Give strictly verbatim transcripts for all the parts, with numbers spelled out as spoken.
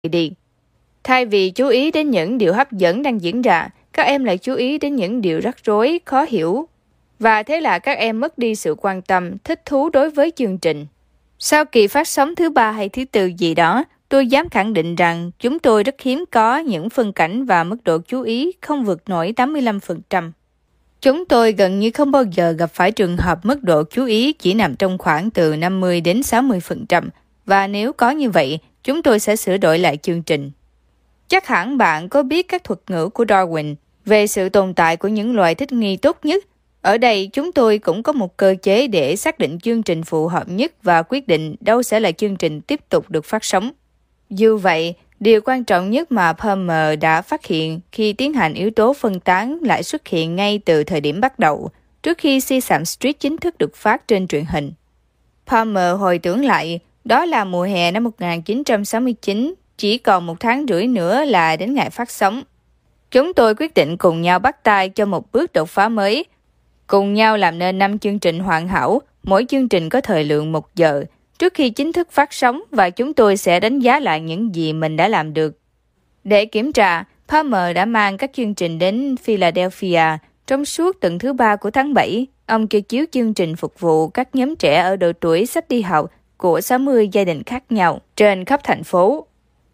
đi. Thay vì chú ý đến những điều hấp dẫn đang diễn ra, các em lại chú ý đến những điều rắc rối, khó hiểu. Và thế là các em mất đi sự quan tâm, thích thú đối với chương trình. Sau kỳ phát sóng thứ ba hay thứ tư gì đó, tôi dám khẳng định rằng chúng tôi rất hiếm có những phân cảnh và mức độ chú ý không vượt nổi tám mươi lăm phần trăm. Chúng tôi gần như không bao giờ gặp phải trường hợp mức độ chú ý chỉ nằm trong khoảng từ năm mươi đến sáu mươi phần trăm. Và nếu có như vậy, chúng tôi sẽ sửa đổi lại chương trình. Chắc hẳn bạn có biết các thuật ngữ của Darwin về sự tồn tại của những loài thích nghi tốt nhất. Ở đây, chúng tôi cũng có một cơ chế để xác định chương trình phù hợp nhất và quyết định đâu sẽ là chương trình tiếp tục được phát sóng. Dù vậy, điều quan trọng nhất mà Palmer đã phát hiện khi tiến hành yếu tố phân tán lại xuất hiện ngay từ thời điểm bắt đầu, trước khi Sesame Street chính thức được phát trên truyền hình. Palmer hồi tưởng lại, đó là mùa hè năm một nghìn chín trăm sáu mươi chín, chỉ còn một tháng rưỡi nữa là đến ngày phát sóng. Chúng tôi quyết định cùng nhau bắt tay cho một bước đột phá mới, cùng nhau làm nên năm chương trình hoàn hảo, mỗi chương trình có thời lượng một giờ, trước khi chính thức phát sóng và chúng tôi sẽ đánh giá lại những gì mình đã làm được. Để kiểm tra, Palmer đã mang các chương trình đến Philadelphia trong suốt tuần thứ ba của tháng bảy. Ông cho chiếu chương trình phục vụ các nhóm trẻ ở độ tuổi sắp đi học của sáu mươi gia đình khác nhau trên khắp thành phố.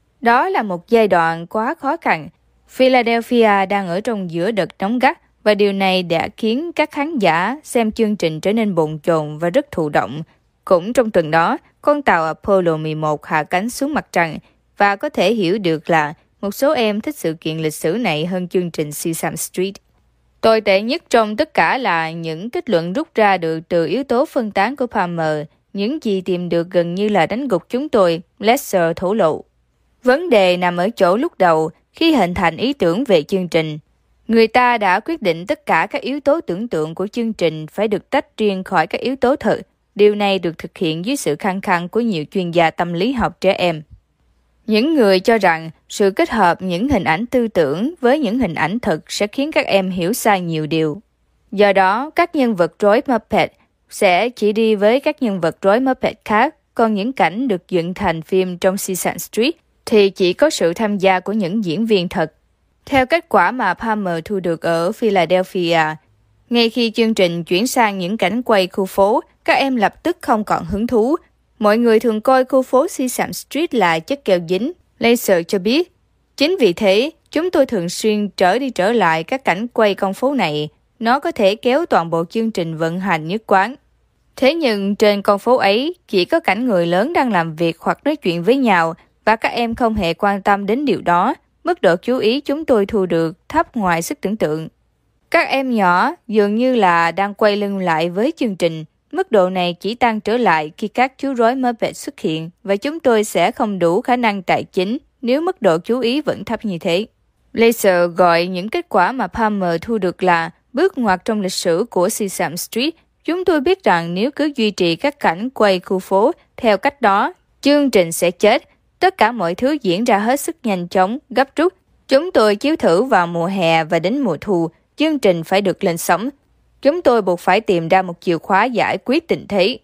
Đó là một giai đoạn quá khó khăn. Philadelphia đang ở trong giữa đợt nóng gắt và điều này đã khiến các khán giả xem chương trình trở nên bồn chồn và rất thụ động. Cũng trong tuần đó, con tàu Apollo mười một hạ cánh xuống mặt trăng và có thể hiểu được là một số em thích sự kiện lịch sử này hơn chương trình Sesame Street. Tồi tệ nhất trong tất cả là những kết luận rút ra được từ yếu tố phân tán của Palmer. Những gì tìm được gần như là đánh gục chúng tôi, Lesser thổ lộ. Vấn đề nằm ở chỗ lúc đầu, khi hình thành ý tưởng về chương trình. Người ta đã quyết định tất cả các yếu tố tưởng tượng của chương trình phải được tách riêng khỏi các yếu tố thực. Điều này được thực hiện dưới sự khăng khăng của nhiều chuyên gia tâm lý học trẻ em. Những người cho rằng sự kết hợp những hình ảnh tư tưởng với những hình ảnh thực sẽ khiến các em hiểu sai nhiều điều. Do đó, các nhân vật rối Muppet sẽ chỉ đi với các nhân vật rối Muppet khác, còn những cảnh được dựng thành phim trong Sesame Street thì chỉ có sự tham gia của những diễn viên thật. Theo kết quả mà Palmer thu được ở Philadelphia, ngay khi chương trình chuyển sang những cảnh quay khu phố, các em lập tức không còn hứng thú. Mọi người thường coi khu phố Sesame Street là chất keo dính. Laser cho biết, chính vì thế, chúng tôi thường xuyên trở đi trở lại các cảnh quay con phố này. Nó có thể kéo toàn bộ chương trình vận hành nhất quán. Thế nhưng trên con phố ấy, chỉ có cảnh người lớn đang làm việc hoặc nói chuyện với nhau, và các em không hề quan tâm đến điều đó. Mức độ chú ý chúng tôi thu được thấp ngoài sức tưởng tượng. Các em nhỏ dường như là đang quay lưng lại với chương trình. Mức độ này chỉ tăng trở lại khi các chú rối Muppet xuất hiện và chúng tôi sẽ không đủ khả năng tài chính nếu mức độ chú ý vẫn thấp như thế. Laser gọi những kết quả mà Palmer thu được là bước ngoặt trong lịch sử của Sesame Street. Chúng tôi biết rằng nếu cứ duy trì các cảnh quay khu phố theo cách đó, chương trình sẽ chết. Tất cả mọi thứ diễn ra hết sức nhanh chóng, gấp rút. Chúng tôi chiếu thử vào mùa hè và đến mùa thu, chương trình phải được lên sóng. Chúng tôi buộc phải tìm ra một chìa khóa giải quyết tình thế.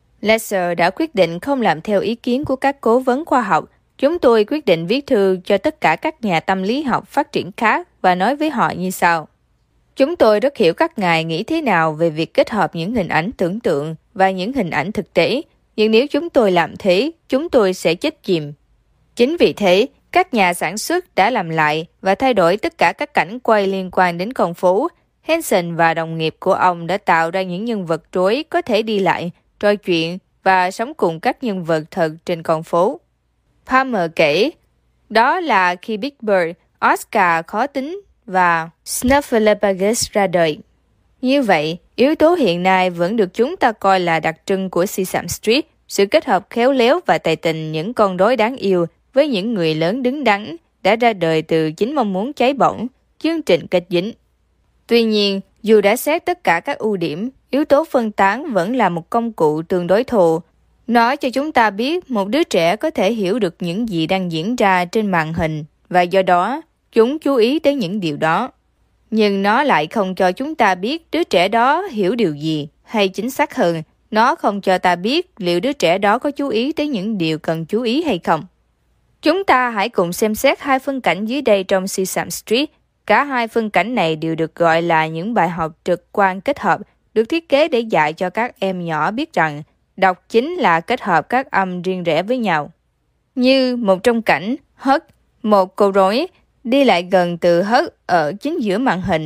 Laser đã quyết định không làm theo ý kiến của các cố vấn khoa học. Chúng tôi quyết định viết thư cho tất cả các nhà tâm lý học phát triển khác và nói với họ như sau. Chúng tôi rất hiểu các ngài nghĩ thế nào về việc kết hợp những hình ảnh tưởng tượng và những hình ảnh thực tế. Nhưng nếu chúng tôi làm thế, chúng tôi sẽ chết chìm. Chính vì thế, các nhà sản xuất đã làm lại và thay đổi tất cả các cảnh quay liên quan đến con phố. Henson và đồng nghiệp của ông đã tạo ra những nhân vật rối có thể đi lại, trò chuyện và sống cùng các nhân vật thật trên con phố. Palmer kể, đó là khi Big Bird, Oscar khó tính và Snuffleupagus ra đời. Như vậy, yếu tố hiện nay vẫn được chúng ta coi là đặc trưng của Sesame Street, sự kết hợp khéo léo và tài tình những con rối đáng yêu với những người lớn đứng đắn đã ra đời từ chính mong muốn cháy bỏng, chương trình kịch dính. Tuy nhiên, dù đã xét tất cả các ưu điểm, yếu tố phân tán vẫn là một công cụ tương đối thô. Nó cho chúng ta biết một đứa trẻ có thể hiểu được những gì đang diễn ra trên màn hình và do đó, chúng chú ý tới những điều đó. Nhưng nó lại không cho chúng ta biết đứa trẻ đó hiểu điều gì, hay chính xác hơn, nó không cho ta biết liệu đứa trẻ đó có chú ý tới những điều cần chú ý hay không. Chúng ta hãy cùng xem xét hai phân cảnh dưới đây trong Sesame Street. Cả hai phân cảnh này đều được gọi là những bài học trực quan kết hợp, được thiết kế để dạy cho các em nhỏ biết rằng đọc chính là kết hợp các âm riêng rẽ với nhau. Như một trong cảnh Hug, một cô rối đi lại gần từ Hug ở chính giữa màn hình.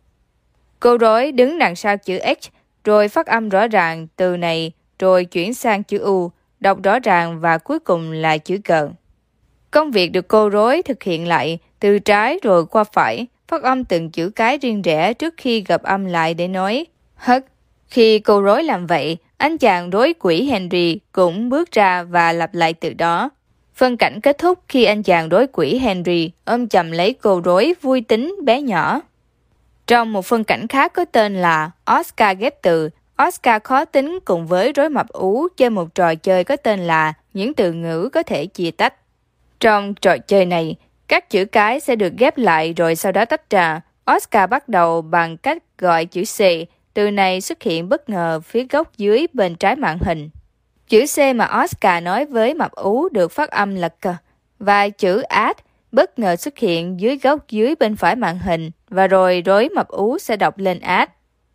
Cô rối đứng đằng sau chữ H, rồi phát âm rõ ràng từ này, rồi chuyển sang chữ U, đọc rõ ràng và cuối cùng là chữ G. Công việc được cô rối thực hiện lại từ trái rồi qua phải, phát âm từng chữ cái riêng rẽ trước khi gập âm lại để nói Hug. Khi cô rối làm vậy, anh chàng rối quỷ Henry cũng bước ra và lặp lại từ đó. Phân cảnh kết thúc khi anh chàng rối quỷ Henry ôm chầm lấy cô rối vui tính bé nhỏ. Trong một phân cảnh khác có tên là Oscar ghép từ, Oscar khó tính cùng với rối mập ú chơi một trò chơi có tên là những từ ngữ có thể chia tách. Trong trò chơi này, các chữ cái sẽ được ghép lại rồi sau đó tách ra. Oscar bắt đầu bằng cách gọi chữ C. Từ này xuất hiện bất ngờ phía góc dưới bên trái màn hình. Chữ C mà Oscar nói với mập ú được phát âm là C. Và chữ add bất ngờ xuất hiện dưới góc dưới bên phải màn hình. Và rồi rối mập ú sẽ đọc lên add.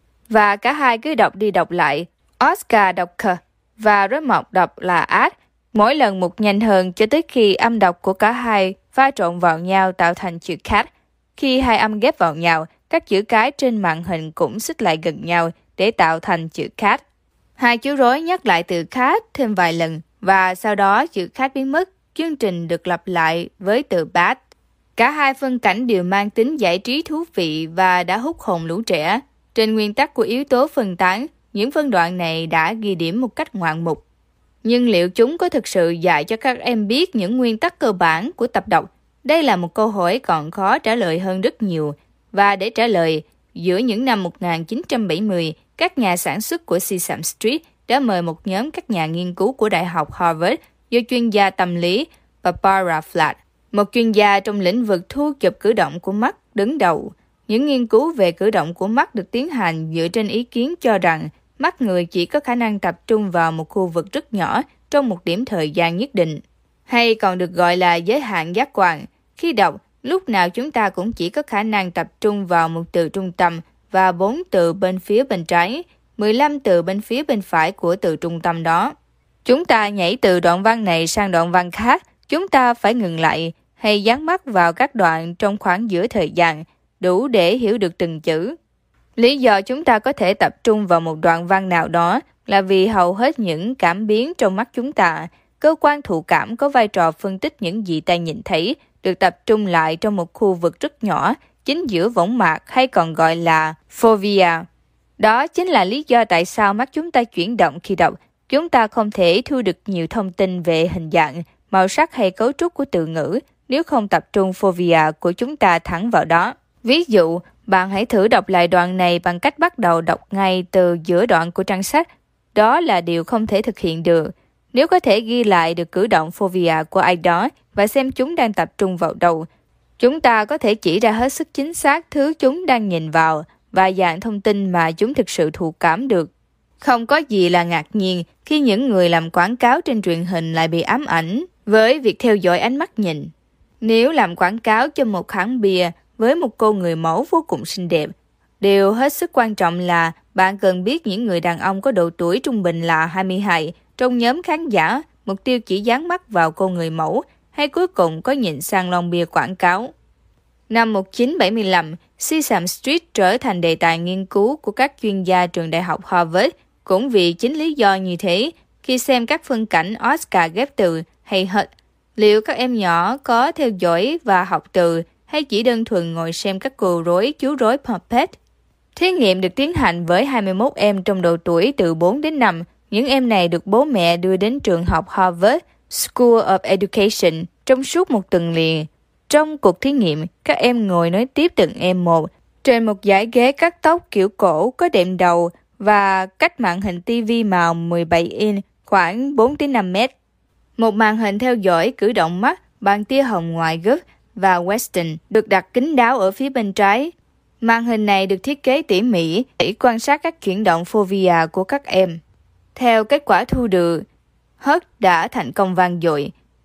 Và cả hai cứ đọc đi đọc lại. Oscar đọc C và rối mập đọc là add. Mỗi lần một nhanh hơn cho tới khi âm đọc của cả hai pha trộn vào nhau tạo thành chữ cat. Khi hai âm ghép vào nhau, các chữ cái trên màn hình cũng xích lại gần nhau để tạo thành chữ cat. Hai chú rối nhắc lại từ cat thêm vài lần và sau đó chữ cat biến mất. Chương trình được lặp lại với từ bat. Cả hai phân cảnh đều mang tính giải trí thú vị và đã hút hồn lũ trẻ. Trên nguyên tắc của yếu tố phân tán, những phân đoạn này đã ghi điểm một cách ngoạn mục. Nhưng liệu chúng có thực sự dạy cho các em biết những nguyên tắc cơ bản của tập đọc? Đây là một câu hỏi còn khó trả lời hơn rất nhiều. Và để trả lời, giữa những năm một nghìn chín trăm bảy mươi, các nhà sản xuất của Sesame Street đã mời một nhóm các nhà nghiên cứu của Đại học Harvard do chuyên gia tâm lý Barbara Flatt, một chuyên gia trong lĩnh vực thu chụp cử động của mắt, đứng đầu. Những nghiên cứu về cử động của mắt được tiến hành dựa trên ý kiến cho rằng mắt người chỉ có khả năng tập trung vào một khu vực rất nhỏ trong một điểm thời gian nhất định, hay còn được gọi là giới hạn giác quan. Khi đọc, lúc nào chúng ta cũng chỉ có khả năng tập trung vào một từ trung tâm và bốn từ bên phía bên trái, mười lăm từ bên phía bên phải của từ trung tâm đó. Chúng ta nhảy từ đoạn văn này sang đoạn văn khác, chúng ta phải ngừng lại hay dán mắt vào các đoạn trong khoảng giữa thời gian, đủ để hiểu được từng chữ. Lý do chúng ta có thể tập trung vào một đoạn văn nào đó là vì hầu hết những cảm biến trong mắt chúng ta, cơ quan thụ cảm có vai trò phân tích những gì ta nhìn thấy, được tập trung lại trong một khu vực rất nhỏ, chính giữa võng mạc hay còn gọi là fovea. Đó chính là lý do tại sao mắt chúng ta chuyển động khi đọc. Chúng ta không thể thu được nhiều thông tin về hình dạng, màu sắc hay cấu trúc của từ ngữ nếu không tập trung fovea của chúng ta thẳng vào đó. Ví dụ, bạn hãy thử đọc lại đoạn này bằng cách bắt đầu đọc ngay từ giữa đoạn của trang sách. Đó là điều không thể thực hiện được. Nếu có thể ghi lại được cử động fovea của ai đó và xem chúng đang tập trung vào đâu, chúng ta có thể chỉ ra hết sức chính xác thứ chúng đang nhìn vào và dạng thông tin mà chúng thực sự thụ cảm được. Không có gì là ngạc nhiên khi những người làm quảng cáo trên truyền hình lại bị ám ảnh với việc theo dõi ánh mắt nhìn. Nếu làm quảng cáo cho một hãng bia với một cô người mẫu vô cùng xinh đẹp, điều hết sức quan trọng là bạn cần biết những người đàn ông có độ tuổi trung bình là hai mươi hai trong nhóm khán giả, mục tiêu chỉ dán mắt vào cô người mẫu hay cuối cùng có nhìn sang lon bia quảng cáo. Năm một nghìn chín trăm bảy mươi lăm, Sesame Street trở thành đề tài nghiên cứu của các chuyên gia trường đại học Harvard. Cũng vì chính lý do như thế, khi xem các phân cảnh Oscar ghép từ hay Hut, liệu các em nhỏ có theo dõi và học từ hay chỉ đơn thuần ngồi xem các cô rối chú rối puppet? Thí nghiệm được tiến hành với hai mươi mốt em trong độ tuổi từ bốn đến năm. Những em này được bố mẹ đưa đến trường học Harvard School of Education trong suốt một tuần liền. Trong cuộc thí nghiệm, các em ngồi nối tiếp từng em một trên một dải ghế cắt tóc kiểu cổ có đệm đầu và cách màn hình ti vi màu mười bảy inch khoảng bốn đến năm mét. Một màn hình theo dõi cử động mắt bằng tia hồng ngoại gấp và Western được đặt kín đáo ở phía bên trái. Màn hình này được thiết kế tỉ mỉ để quan sát các chuyển động fovea của các em. Theo kết quả thu được, Hut đã thành công vang dội.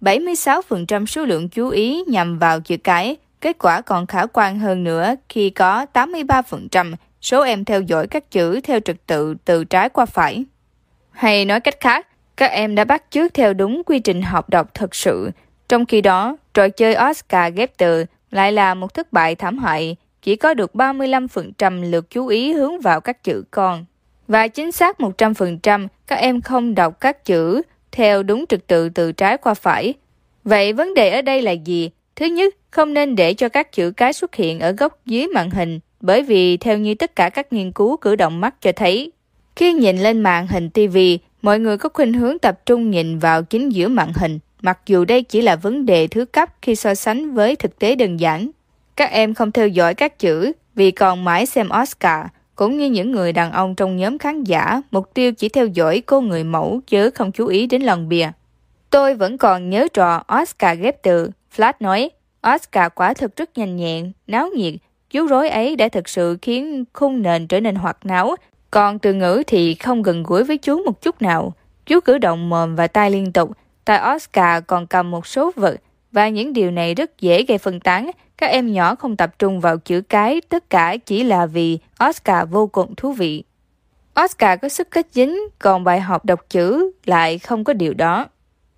bảy mươi sáu phần trăm số lượng chú ý nhằm vào chữ cái. Kết quả còn khả quan hơn nữa khi có tám mươi ba phần trăm số em theo dõi các chữ theo trật tự từ trái qua phải. Hay nói cách khác, các em đã bắt chước theo đúng quy trình học đọc thật sự. Trong khi đó, trò chơi Oscar ghép từ lại là một thất bại thảm hại, chỉ có được ba mươi lăm phần trăm lượt chú ý hướng vào các chữ con. Và chính xác một trăm phần trăm các em không đọc các chữ theo đúng trật tự từ trái qua phải. Vậy vấn đề ở đây là gì? Thứ nhất, không nên để cho các chữ cái xuất hiện ở góc dưới màn hình, bởi vì theo như tất cả các nghiên cứu cử động mắt cho thấy, khi nhìn lên màn hình ti vi, mọi người có khuynh hướng tập trung nhìn vào chính giữa màn hình, mặc dù đây chỉ là vấn đề thứ cấp khi so sánh với thực tế đơn giản. Các em không theo dõi các chữ vì còn mãi xem Oscar, cũng như những người đàn ông trong nhóm khán giả, mục tiêu chỉ theo dõi cô người mẫu chứ không chú ý đến lon bia. Tôi vẫn còn nhớ trò Oscar ghép từ. Flash nói, Oscar quả thực rất nhanh nhẹn, náo nhiệt. Chú rối ấy đã thực sự khiến khung nền trở nên hoạt náo. Còn từ ngữ thì không gần gũi với chú một chút nào. Chú cử động mồm và tai liên tục. Tại Oscar còn cầm một số vật. Và những điều này rất dễ gây phân tán. Các em nhỏ không tập trung vào chữ cái. Tất cả chỉ là vì Oscar vô cùng thú vị. Oscar có sức kết dính, còn bài học đọc chữ lại không có điều đó.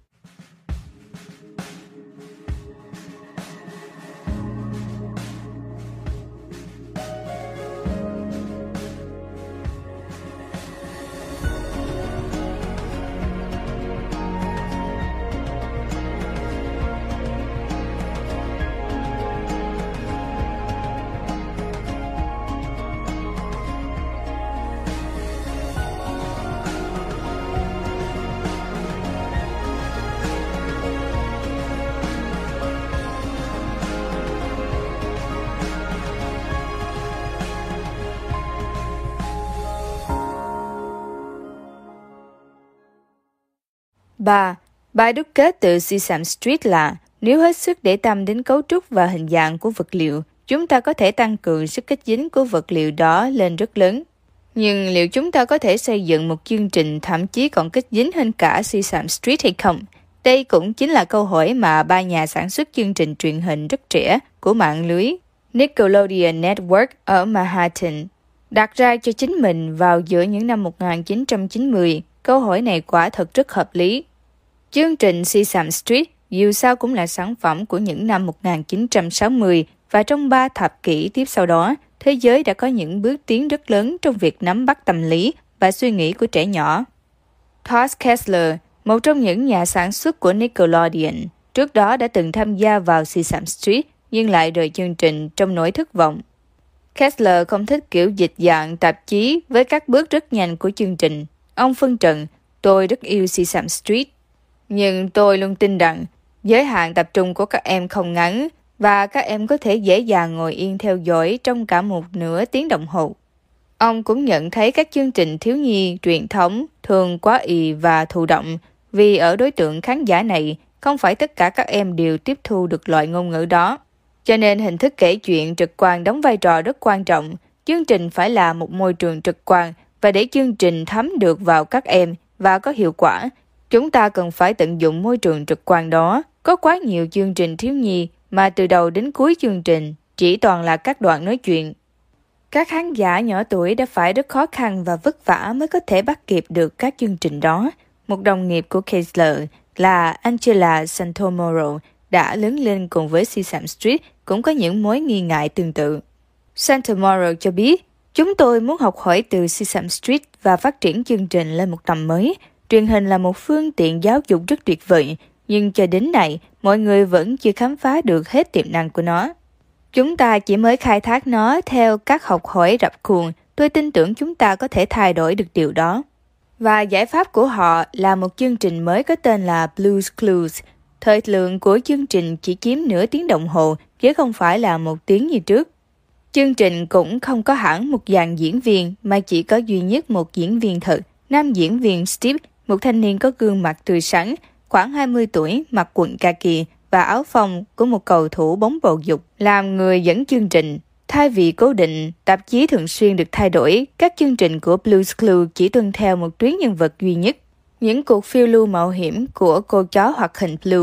ba. Bài đúc kết từ Sesame Street là nếu hết sức để tâm đến cấu trúc và hình dạng của vật liệu, chúng ta có thể tăng cường sức kết dính của vật liệu đó lên rất lớn. Nhưng liệu chúng ta có thể xây dựng một chương trình thậm chí còn kết dính hơn cả Sesame Street hay không? Đây cũng chính là câu hỏi mà ba nhà sản xuất chương trình truyền hình rất trẻ của mạng lưới Nickelodeon Network ở Manhattan đặt ra cho chính mình vào giữa những năm một nghìn chín trăm chín mươi. Câu hỏi này quả thật rất hợp lý. Chương trình Sesame Street dù sao cũng là sản phẩm của những năm một nghìn chín trăm sáu mươi và trong ba thập kỷ tiếp sau đó, thế giới đã có những bước tiến rất lớn trong việc nắm bắt tâm lý và suy nghĩ của trẻ nhỏ. Todd Kessler, một trong những nhà sản xuất của Nickelodeon, trước đó đã từng tham gia vào Sesame Street nhưng lại rời chương trình trong nỗi thất vọng. Kessler không thích kiểu dịch dạng tạp chí với các bước rất nhanh của chương trình. Ông phân trần, tôi rất yêu Sesame Street. Nhưng tôi luôn tin rằng giới hạn tập trung của các em không ngắn và các em có thể dễ dàng ngồi yên theo dõi trong cả một nửa tiếng đồng hồ. Ông cũng nhận thấy các chương trình thiếu nhi truyền thống thường quá ì và thụ động vì ở đối tượng khán giả này không phải tất cả các em đều tiếp thu được loại ngôn ngữ đó. Cho nên hình thức kể chuyện trực quan đóng vai trò rất quan trọng. Chương trình phải là một môi trường trực quan và để chương trình thấm được vào các em và có hiệu quả, chúng ta cần phải tận dụng môi trường trực quan đó. Có quá nhiều chương trình thiếu nhi mà từ đầu đến cuối chương trình chỉ toàn là các đoạn nói chuyện. Các khán giả nhỏ tuổi đã phải rất khó khăn và vất vả mới có thể bắt kịp được các chương trình đó. Một đồng nghiệp của Kessler là Angela Santomoro đã lớn lên cùng với Sesame Street cũng có những mối nghi ngại tương tự. Santomoro cho biết, chúng tôi muốn học hỏi từ Sesame Street và phát triển chương trình lên một tầm mới. Truyền hình là một phương tiện giáo dục rất tuyệt vời, nhưng cho đến nay, mọi người vẫn chưa khám phá được hết tiềm năng của nó. Chúng ta chỉ mới khai thác nó theo các học hỏi rập khuôn. Tôi tin tưởng chúng ta có thể thay đổi được điều đó. Và giải pháp của họ là một chương trình mới có tên là Blue's Clues. Thời lượng của chương trình chỉ chiếm nửa tiếng đồng hồ, chứ không phải là một tiếng như trước. Chương trình cũng không có hẳn một dàn diễn viên, mà chỉ có duy nhất một diễn viên thật. Nam diễn viên Steve, một thanh niên có gương mặt tươi sáng, khoảng hai mươi tuổi, mặc quần kaki và áo phông của một cầu thủ bóng bầu dục, làm người dẫn chương trình. Thay vì cố định, tạp chí thường xuyên được thay đổi, các chương trình của Blue's Clues chỉ tuân theo một tuyến nhân vật duy nhất. Những cuộc phiêu lưu mạo hiểm của cô chó hoạt hình Blue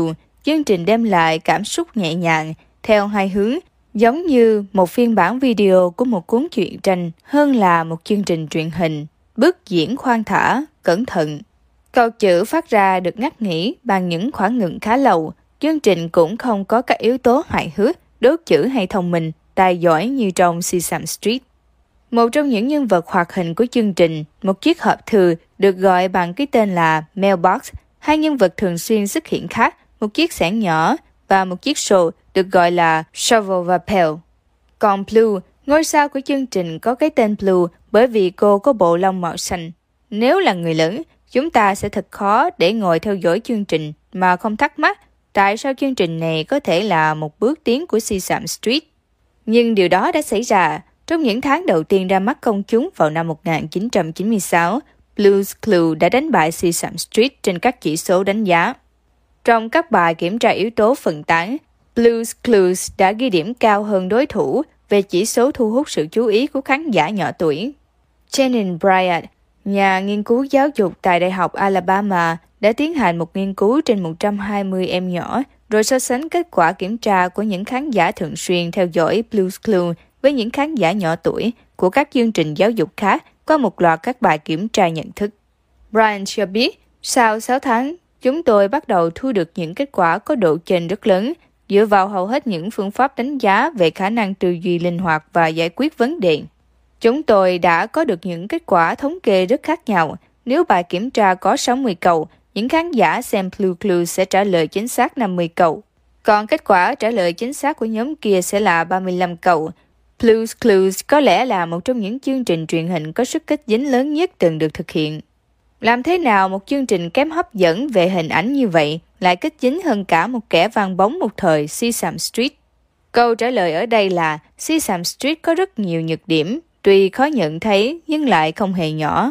chương trình đem lại cảm xúc nhẹ nhàng, theo hai hướng, giống như một phiên bản video của một cuốn truyện tranh hơn là một chương trình truyền hình. Bước diễn khoan thả, cẩn thận. Câu chữ phát ra được ngắt nghỉ bằng những khoảng ngừng khá lâu. Chương trình cũng không có các yếu tố hài hước, đốt chữ hay thông minh, tài giỏi như trong Sesame Street. Một trong những nhân vật hoạt hình của chương trình, một chiếc hộp thư được gọi bằng cái tên là Mailbox. Hai nhân vật thường xuyên xuất hiện khác, một chiếc xẻng nhỏ và một chiếc xô được gọi là Shovel và Pail. Còn Blue, ngôi sao của chương trình có cái tên Blue bởi vì cô có bộ lông màu xanh. Nếu là người lớn, chúng ta sẽ thật khó để ngồi theo dõi chương trình mà không thắc mắc tại sao chương trình này có thể là một bước tiến của Sesame Street. Nhưng điều đó đã xảy ra. Trong những tháng đầu tiên ra mắt công chúng vào năm một nghìn chín trăm chín mươi sáu, Blue's Clues đã đánh bại Sesame Street trên các chỉ số đánh giá. Trong các bài kiểm tra yếu tố phân tán, Blue's Clues đã ghi điểm cao hơn đối thủ về chỉ số thu hút sự chú ý của khán giả nhỏ tuổi. Channing Bryant, nhà nghiên cứu giáo dục tại Đại học Alabama, đã tiến hành một nghiên cứu trên một trăm hai mươi em nhỏ, rồi so sánh kết quả kiểm tra của những khán giả thường xuyên theo dõi Blue's Clues với những khán giả nhỏ tuổi của các chương trình giáo dục khác qua một loạt các bài kiểm tra nhận thức. Brian cho biết, sau sáu tháng, chúng tôi bắt đầu thu được những kết quả có độ chênh rất lớn, dựa vào hầu hết những phương pháp đánh giá về khả năng tư duy linh hoạt và giải quyết vấn đề. Chúng tôi đã có được những kết quả thống kê rất khác nhau. Nếu bài kiểm tra có sáu mươi câu, những khán giả xem Blue's Clues sẽ trả lời chính xác năm mươi câu. Còn kết quả trả lời chính xác của nhóm kia sẽ là ba mươi lăm câu. Blue's Clues có lẽ là một trong những chương trình truyền hình có sức kích dính lớn nhất từng được thực hiện. Làm thế nào một chương trình kém hấp dẫn về hình ảnh như vậy lại kích dính hơn cả một kẻ vang bóng một thời Sesame Street? Câu trả lời ở đây là Sesame Street có rất nhiều nhược điểm, tuy khó nhận thấy nhưng lại không hề nhỏ.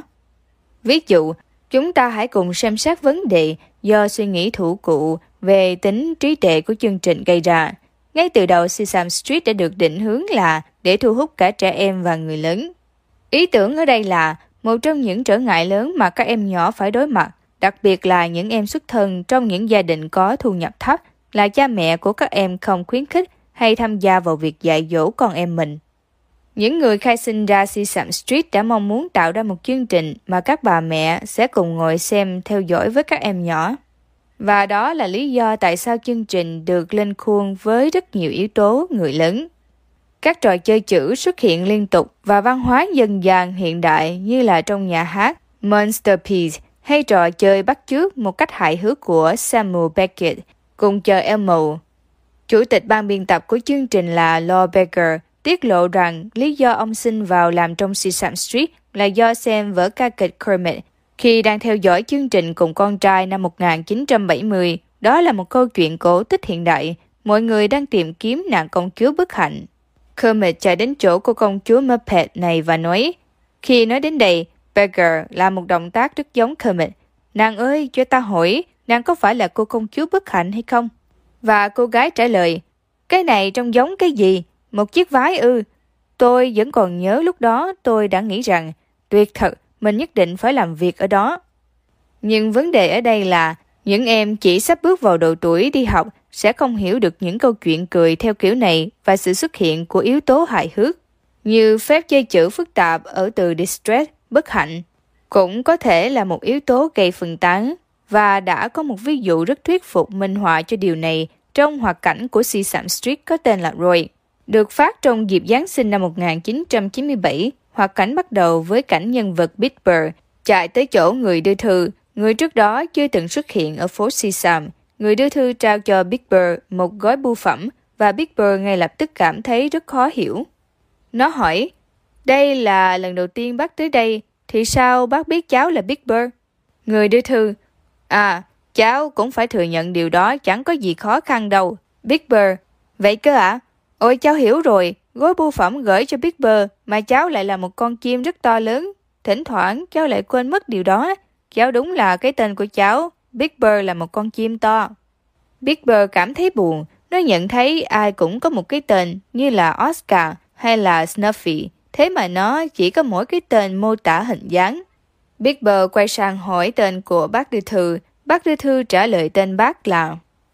Ví dụ, chúng ta hãy cùng xem xét vấn đề do suy nghĩ thủ cụ về tính trí tuệ của chương trình gây ra. Ngay từ đầu, Sesame Street đã được định hướng là để thu hút cả trẻ em và người lớn. Ý tưởng ở đây là một trong những trở ngại lớn mà các em nhỏ phải đối mặt, đặc biệt là những em xuất thân trong những gia đình có thu nhập thấp, là cha mẹ của các em không khuyến khích hay tham gia vào việc dạy dỗ con em mình. Những người khai sinh ra Sesame Street đã mong muốn tạo ra một chương trình mà các bà mẹ sẽ cùng ngồi xem theo dõi với các em nhỏ. Và đó là lý do tại sao chương trình được lên khuôn với rất nhiều yếu tố người lớn. Các trò chơi chữ xuất hiện liên tục và văn hóa dân gian hiện đại như là trong nhà hát Monsterpiece hay trò chơi bắt chước một cách hài hước của Samuel Beckett cùng chờ Elmo. Chủ tịch ban biên tập của chương trình là Lord Baker tiết lộ rằng lý do ông xin vào làm trong Sesame Street là do xem vở ca kịch Kermit khi đang theo dõi chương trình cùng con trai năm một nghìn chín trăm bảy mươi. Đó là một câu chuyện cổ tích hiện đại. Mọi người đang tìm kiếm nàng công chúa bất hạnh. Kermit chạy đến chỗ của công chúa Muppet này và nói, khi nói đến đây, Baker làm một động tác rất giống Kermit. Nàng ơi, cho ta hỏi, nàng có phải là cô công chúa bất hạnh hay không? Và cô gái trả lời, cái này trông giống cái gì? Một chiếc váy ư? Tôi vẫn còn nhớ lúc đó tôi đã nghĩ rằng, tuyệt thật, mình nhất định phải làm việc ở đó. Nhưng vấn đề ở đây là, những em chỉ sắp bước vào độ tuổi đi học sẽ không hiểu được những câu chuyện cười theo kiểu này và sự xuất hiện của yếu tố hài hước, như phép chơi chữ phức tạp ở từ distress, bất hạnh, cũng có thể là một yếu tố gây phân tán, và đã có một ví dụ rất thuyết phục minh họa cho điều này trong hoạt cảnh của Sesame Street có tên là Roy. Được phát trong dịp Giáng sinh năm một nghìn chín trăm chín mươi bảy, hoạt cảnh bắt đầu với cảnh nhân vật Big Bird chạy tới chỗ người đưa thư, người trước đó chưa từng xuất hiện ở phố Sesame. Người đưa thư trao cho Big Bird một gói bưu phẩm và Big Bird ngay lập tức cảm thấy rất khó hiểu. Nó hỏi, đây là lần đầu tiên bác tới đây, thì sao bác biết cháu là Big Bird? Người đưa thư, à, cháu cũng phải thừa nhận điều đó chẳng có gì khó khăn đâu. Big Bird, vậy cơ ạ? À? Ôi cháu hiểu rồi, gói bưu phẩm gửi cho Big Bird mà cháu lại là một con chim rất to lớn. Thỉnh thoảng cháu lại quên mất điều đó. Cháu đúng là cái tên của cháu, Big Bird là một con chim to. Big Bird cảm thấy buồn, nó nhận thấy ai cũng có một cái tên như là Oscar hay là Snuffy, thế mà nó chỉ có mỗi cái tên mô tả hình dáng. Big Bird quay sang hỏi tên của bác đưa thư, bác đưa thư trả lời tên bác là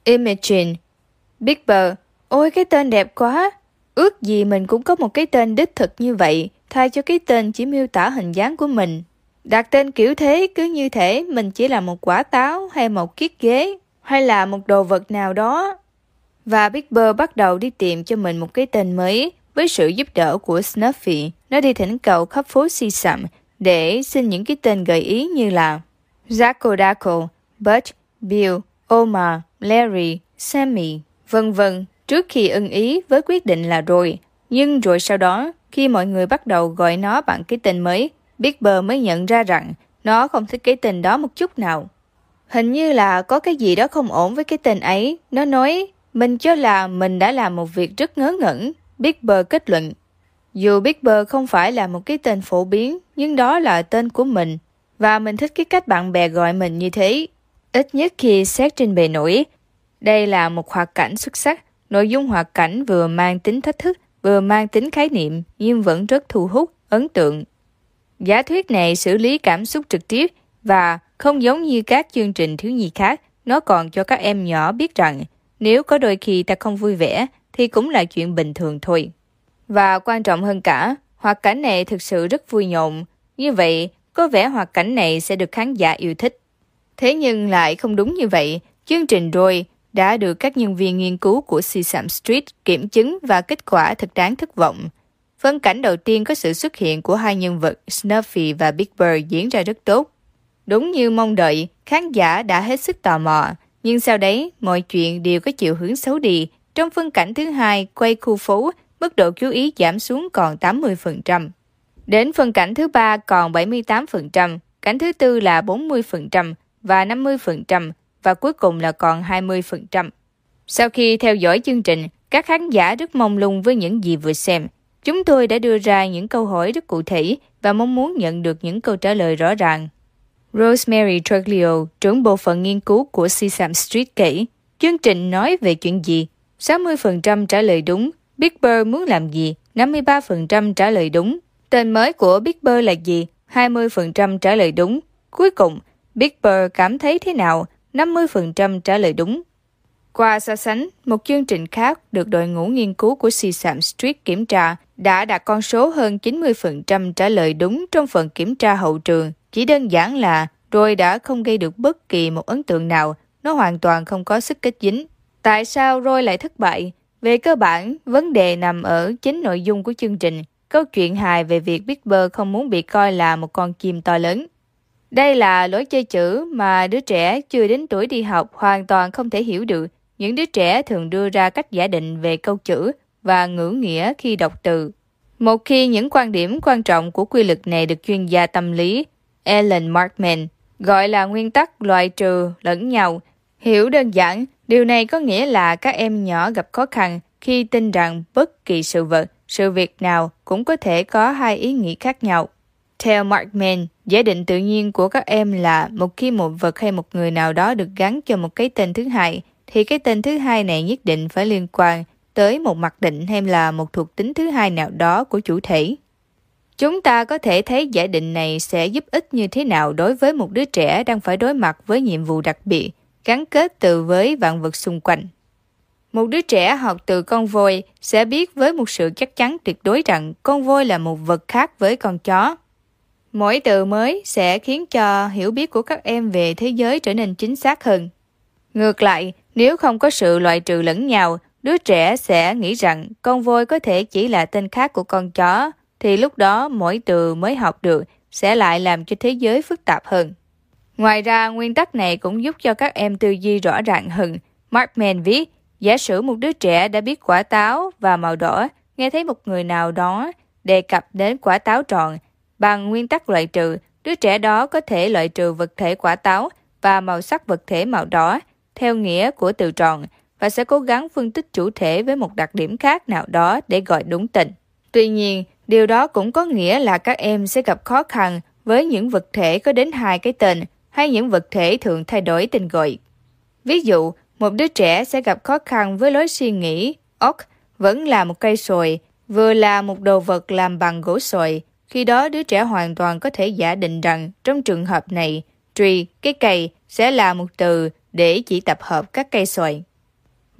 Imogen. Big Bird. Ôi cái tên đẹp quá. Ước gì mình cũng có một cái tên đích thực như vậy, thay cho cái tên chỉ miêu tả hình dáng của mình. Đặt tên kiểu thế cứ như thể mình chỉ là một quả táo hay một chiếc ghế hay là một đồ vật nào đó. Và Big Bird bắt đầu đi tìm cho mình một cái tên mới với sự giúp đỡ của Snuffy. Nó đi thỉnh cầu khắp phố Sesame để xin những cái tên gợi ý như là Zakodaco, Butch, Bill, Omar, Larry, Sammy, vân vân trước khi ưng ý với quyết định là rồi. Nhưng rồi sau đó, khi mọi người bắt đầu gọi nó bằng cái tên mới, Big Bird mới nhận ra rằng nó không thích cái tên đó một chút nào. Hình như là có cái gì đó không ổn với cái tên ấy. Nó nói, mình cho là mình đã làm một việc rất ngớ ngẩn. Big Bird kết luận. Dù Big Bird không phải là một cái tên phổ biến, nhưng đó là tên của mình. Và mình thích cái cách bạn bè gọi mình như thế. Ít nhất khi xét trên bề nổi. Đây là một hoạt cảnh xuất sắc. Nội dung hoạt cảnh vừa mang tính thách thức, vừa mang tính khái niệm, nhưng vẫn rất thu hút, ấn tượng. Giả thuyết này xử lý cảm xúc trực tiếp và không giống như các chương trình thiếu nhi khác, nó còn cho các em nhỏ biết rằng nếu có đôi khi ta không vui vẻ thì cũng là chuyện bình thường thôi. Và quan trọng hơn cả, hoạt cảnh này thực sự rất vui nhộn. Như vậy, có vẻ hoạt cảnh này sẽ được khán giả yêu thích. Thế nhưng lại không đúng như vậy. Chương trình rồi đã được các nhân viên nghiên cứu của Sesame Street kiểm chứng và kết quả thật đáng thất vọng. Phân cảnh đầu tiên có sự xuất hiện của hai nhân vật Snuffy và Big Bird diễn ra rất tốt. Đúng như mong đợi, khán giả đã hết sức tò mò, nhưng sau đấy mọi chuyện đều có chiều hướng xấu đi. Trong phân cảnh thứ hai, quay khu phố, mức độ chú ý giảm xuống còn tám mươi phần trăm. Đến phân cảnh thứ ba còn bảy mươi tám phần trăm, cảnh thứ tư là bốn mươi phần trăm và năm mươi phần trăm, và cuối cùng là còn hai mươi phần trăm. Sau khi theo dõi chương trình, các khán giả rất mông lung với những gì vừa xem. Chúng tôi đã đưa ra những câu hỏi rất cụ thể và mong muốn nhận được những câu trả lời rõ ràng. Rosemary Truglio, trưởng bộ phận nghiên cứu của Sesame Street kể, chương trình nói về chuyện gì? sáu mươi phần trăm trả lời đúng. Big Bird muốn làm gì? năm mươi ba phần trăm trả lời đúng. Tên mới của Big Bird là gì? hai mươi phần trăm trả lời đúng. Cuối cùng, Big Bird cảm thấy thế nào? năm mươi phần trăm trả lời đúng. Qua so sánh, một chương trình khác được đội ngũ nghiên cứu của Sesame Street kiểm tra đã đạt con số hơn chín mươi phần trăm trả lời đúng trong phần kiểm tra hậu trường. Chỉ đơn giản là Roy đã không gây được bất kỳ một ấn tượng nào, nó hoàn toàn không có sức kết dính. Tại sao Roy lại thất bại? Về cơ bản, vấn đề nằm ở chính nội dung của chương trình, câu chuyện hài về việc Big Bird không muốn bị coi là một con chim to lớn. Đây là lối chơi chữ mà đứa trẻ chưa đến tuổi đi học hoàn toàn không thể hiểu được. Những đứa trẻ thường đưa ra cách giả định về câu chữ và ngữ nghĩa khi đọc từ. Một khi những quan điểm quan trọng của quy luật này được chuyên gia tâm lý Alan Markman gọi là nguyên tắc loại trừ lẫn nhau. Hiểu đơn giản, điều này có nghĩa là các em nhỏ gặp khó khăn khi tin rằng bất kỳ sự vật, sự việc nào cũng có thể có hai ý nghĩa khác nhau. Theo Markman, giả định tự nhiên của các em là một khi một vật hay một người nào đó được gắn cho một cái tên thứ hai, thì cái tên thứ hai này nhất định phải liên quan tới một mặc định hay là một thuộc tính thứ hai nào đó của chủ thể. Chúng ta có thể thấy giả định này sẽ giúp ích như thế nào đối với một đứa trẻ đang phải đối mặt với nhiệm vụ đặc biệt, gắn kết từ với vạn vật xung quanh. Một đứa trẻ học từ con voi sẽ biết với một sự chắc chắn tuyệt đối rằng con voi là một vật khác với con chó. Mỗi từ mới sẽ khiến cho hiểu biết của các em về thế giới trở nên chính xác hơn. Ngược lại, nếu không có sự loại trừ lẫn nhau, đứa trẻ sẽ nghĩ rằng con voi có thể chỉ là tên khác của con chó, thì lúc đó mỗi từ mới học được sẽ lại làm cho thế giới phức tạp hơn. Ngoài ra, nguyên tắc này cũng giúp cho các em tư duy rõ ràng hơn. Markman viết, giả sử một đứa trẻ đã biết quả táo và màu đỏ, nghe thấy một người nào đó đề cập đến quả táo tròn. Bằng nguyên tắc loại trừ, đứa trẻ đó có thể loại trừ vật thể quả táo và màu sắc vật thể màu đỏ theo nghĩa của từ tròn và sẽ cố gắng phân tích chủ thể với một đặc điểm khác nào đó để gọi đúng tên. Tuy nhiên, điều đó cũng có nghĩa là các em sẽ gặp khó khăn với những vật thể có đến hai cái tên hay những vật thể thường thay đổi tên gọi. Ví dụ, một đứa trẻ sẽ gặp khó khăn với lối suy nghĩ oak vẫn là một cây sồi, vừa là một đồ vật làm bằng gỗ sồi. Khi đó đứa trẻ hoàn toàn có thể giả định rằng trong trường hợp này, tree, cái cây, sẽ là một từ để chỉ tập hợp các cây xoài.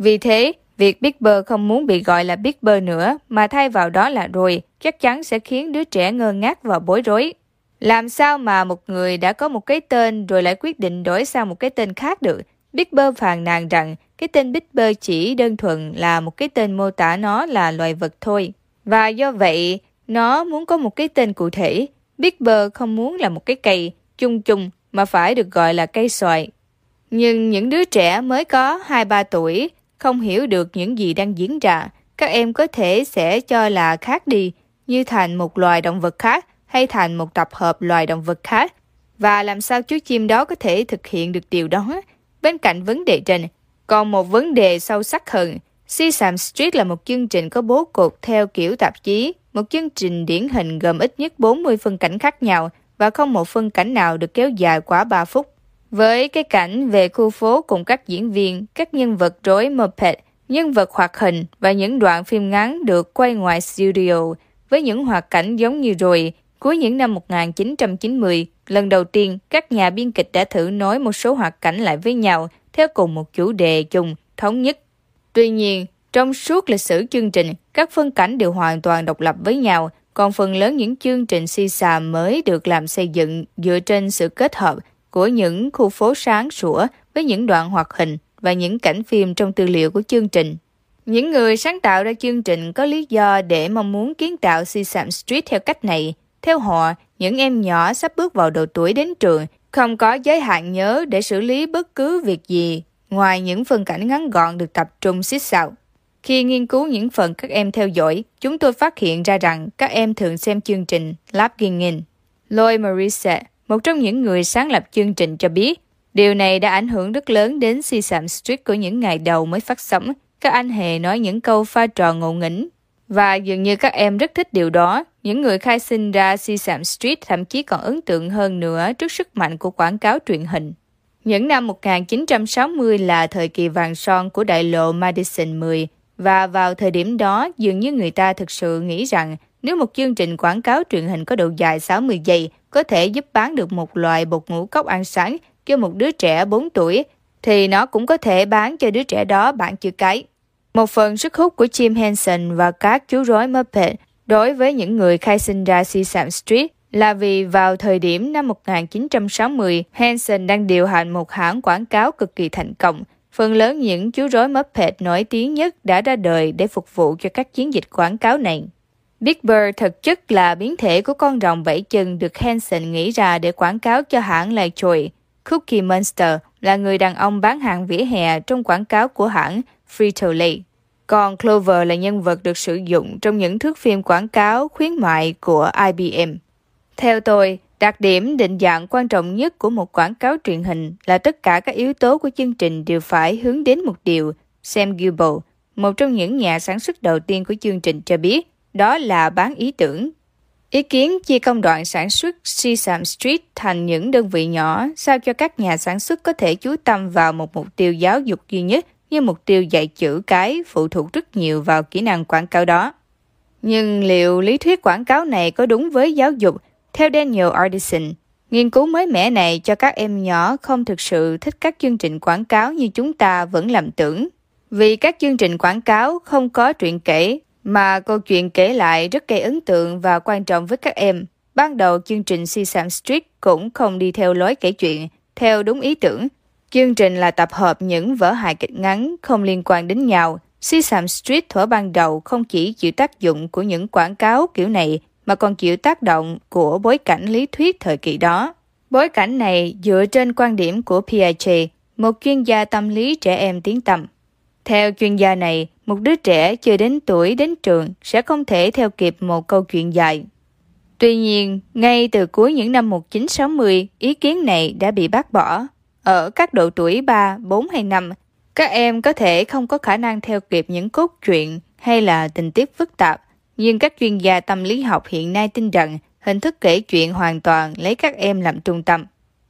Vì thế, việc Big Bird không muốn bị gọi là Big Bird nữa mà thay vào đó là Roy chắc chắn sẽ khiến đứa trẻ ngơ ngác và bối rối. Làm sao mà một người đã có một cái tên rồi lại quyết định đổi sang một cái tên khác được? Big Bird phàn nàn rằng cái tên Big Bird chỉ đơn thuần là một cái tên mô tả nó là loài vật thôi. Và do vậy, nó muốn có một cái tên cụ thể. Big Bird không muốn là một cái cây chung chung mà phải được gọi là cây xoài. Nhưng những đứa trẻ mới có hai ba tuổi không hiểu được những gì đang diễn ra. Các em có thể sẽ cho là khác đi, như thành một loài động vật khác hay thành một tập hợp loài động vật khác. Và làm sao chú chim đó có thể thực hiện được điều đó? Bên cạnh vấn đề trên, còn một vấn đề sâu sắc hơn. Sesame Street là một chương trình có bố cục theo kiểu tạp chí, một chương trình điển hình gồm ít nhất bốn mươi phân cảnh khác nhau và không một phân cảnh nào được kéo dài quá ba phút. Với cái cảnh về khu phố cùng các diễn viên, các nhân vật rối Muppet, nhân vật hoạt hình và những đoạn phim ngắn được quay ngoài studio, với những hoạt cảnh giống như rồi, cuối những năm một nghìn chín trăm chín mươi, lần đầu tiên các nhà biên kịch đã thử nối một số hoạt cảnh lại với nhau theo cùng một chủ đề chung, thống nhất. Tuy nhiên, trong suốt lịch sử chương trình, các phân cảnh đều hoàn toàn độc lập với nhau, còn phần lớn những chương trình Sesame mới được làm xây dựng dựa trên sự kết hợp của những khu phố sáng sủa với những đoạn hoạt hình và những cảnh phim trong tư liệu của chương trình. Những người sáng tạo ra chương trình có lý do để mong muốn kiến tạo Sesame Street theo cách này. Theo họ, những em nhỏ sắp bước vào độ tuổi đến trường không có giới hạn nhớ để xử lý bất cứ việc gì ngoài những phân cảnh ngắn gọn được tập trung xích sao. Khi nghiên cứu những phần các em theo dõi, chúng tôi phát hiện ra rằng các em thường xem chương trình Laughing In. Lloyd Morrisett, một trong những người sáng lập chương trình, cho biết điều này đã ảnh hưởng rất lớn đến Sesame Street của những ngày đầu mới phát sóng. Các anh hề nói những câu pha trò ngộ nghĩnh. Và dường như các em rất thích điều đó. Những người khai sinh ra Sesame Street thậm chí còn ấn tượng hơn nữa trước sức mạnh của quảng cáo truyền hình. Những năm một nghìn chín trăm sáu mươi là thời kỳ vàng son của đại lộ Madison mười, và vào thời điểm đó dường như người ta thực sự nghĩ rằng nếu một chương trình quảng cáo truyền hình có độ dài sáu mươi giây có thể giúp bán được một loại bột ngũ cốc ăn sáng cho một đứa trẻ bốn tuổi, thì nó cũng có thể bán cho đứa trẻ đó bảng chữ cái. Một phần sức hút của Jim Henson và các chú rối Muppet đối với những người khai sinh ra Sesame Street là vì vào thời điểm năm một nghìn chín trăm sáu mươi, Henson đang điều hành một hãng quảng cáo cực kỳ thành công. Phần lớn những chú rối Muppet nổi tiếng nhất đã ra đời để phục vụ cho các chiến dịch quảng cáo này. Big Bird thực chất là biến thể của con rồng bảy chân được Henson nghĩ ra để quảng cáo cho hãng Lifejoy. Cookie Monster là người đàn ông bán hàng vỉa hè trong quảng cáo của hãng Frito-Lay. Còn Clover là nhân vật được sử dụng trong những thước phim quảng cáo khuyến mại của I B M. Theo tôi, đặc điểm định dạng quan trọng nhất của một quảng cáo truyền hình là tất cả các yếu tố của chương trình đều phải hướng đến một điều. Sam Gilbert, một trong những nhà sản xuất đầu tiên của chương trình, cho biết đó là bán ý tưởng. Ý kiến chia công đoạn sản xuất Sesame Street thành những đơn vị nhỏ sao cho các nhà sản xuất có thể chú tâm vào một mục tiêu giáo dục duy nhất, như mục tiêu dạy chữ cái phụ thuộc rất nhiều vào kỹ năng quảng cáo đó. Nhưng liệu lý thuyết quảng cáo này có đúng với giáo dục? Theo Daniel Artisan, nghiên cứu mới mẻ này cho các em nhỏ không thực sự thích các chương trình quảng cáo như chúng ta vẫn lầm tưởng. Vì các chương trình quảng cáo không có truyện kể, mà câu chuyện kể lại rất gây ấn tượng và quan trọng với các em. Ban đầu chương trình Sesame Street cũng không đi theo lối kể chuyện, theo đúng ý tưởng. Chương trình là tập hợp những vở hài kịch ngắn không liên quan đến nhau. Sesame Street thuở ban đầu không chỉ chịu tác dụng của những quảng cáo kiểu này, mà còn chịu tác động của bối cảnh lý thuyết thời kỳ đó. Bối cảnh này dựa trên quan điểm của Piaget, một chuyên gia tâm lý trẻ em tiếng tăm. Theo chuyên gia này, một đứa trẻ chưa đến tuổi đến trường sẽ không thể theo kịp một câu chuyện dài. Tuy nhiên, ngay từ cuối những năm một nghìn chín trăm sáu mươi, ý kiến này đã bị bác bỏ. Ở các độ tuổi ba, bốn hay năm, các em có thể không có khả năng theo kịp những cốt truyện hay là tình tiết phức tạp, nhưng các chuyên gia tâm lý học hiện nay tin rằng hình thức kể chuyện hoàn toàn lấy các em làm trung tâm.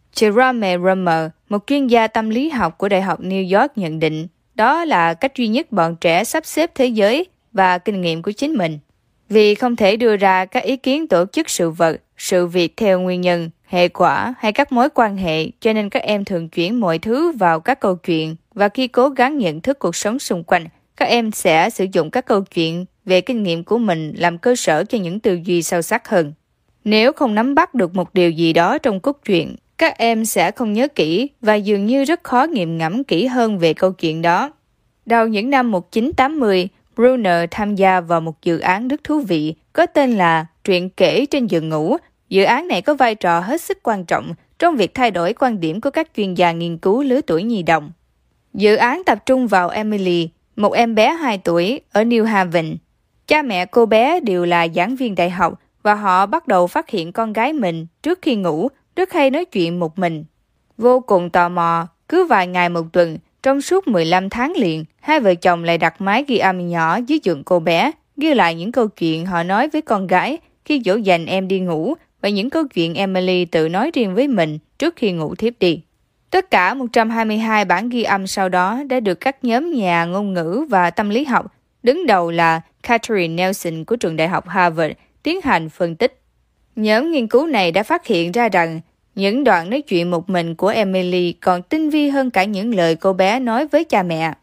Jerome Romer, một chuyên gia tâm lý học của Đại học New York, nhận định đó là cách duy nhất bọn trẻ sắp xếp thế giới và kinh nghiệm của chính mình. Vì không thể đưa ra các ý kiến tổ chức sự vật, sự việc theo nguyên nhân, hệ quả hay các mối quan hệ, cho nên các em thường chuyển mọi thứ vào các câu chuyện và khi cố gắng nhận thức cuộc sống xung quanh, các em sẽ sử dụng các câu chuyện về kinh nghiệm của mình làm cơ sở cho những tư duy sâu sắc hơn. Nếu không nắm bắt được một điều gì đó trong cốt truyện, các em sẽ không nhớ kỹ và dường như rất khó nghiền ngẫm kỹ hơn về câu chuyện đó. Đầu những năm một nghìn chín trăm tám mươi, Brunner tham gia vào một dự án rất thú vị có tên là Truyện kể trên giường ngủ. Dự án này có vai trò hết sức quan trọng trong việc thay đổi quan điểm của các chuyên gia nghiên cứu lứa tuổi nhi đồng. Dự án tập trung vào Emily, một em bé hai tuổi ở New Haven. Cha mẹ cô bé đều là giảng viên đại học và họ bắt đầu phát hiện con gái mình trước khi ngủ rất hay nói chuyện một mình. Vô cùng tò mò, cứ vài ngày một tuần, trong suốt mười lăm tháng liền, hai vợ chồng lại đặt máy ghi âm nhỏ dưới giường cô bé, ghi lại những câu chuyện họ nói với con gái khi dỗ dành em đi ngủ và những câu chuyện Emily tự nói riêng với mình trước khi ngủ thiếp đi. Tất cả một trăm hai mươi hai bản ghi âm sau đó đã được các nhóm nhà ngôn ngữ và tâm lý học, đứng đầu là Catherine Nelson của trường đại học Harvard, tiến hành phân tích. Nhóm nghiên cứu này đã phát hiện ra rằng những đoạn nói chuyện một mình của Emily còn tinh vi hơn cả những lời cô bé nói với cha mẹ.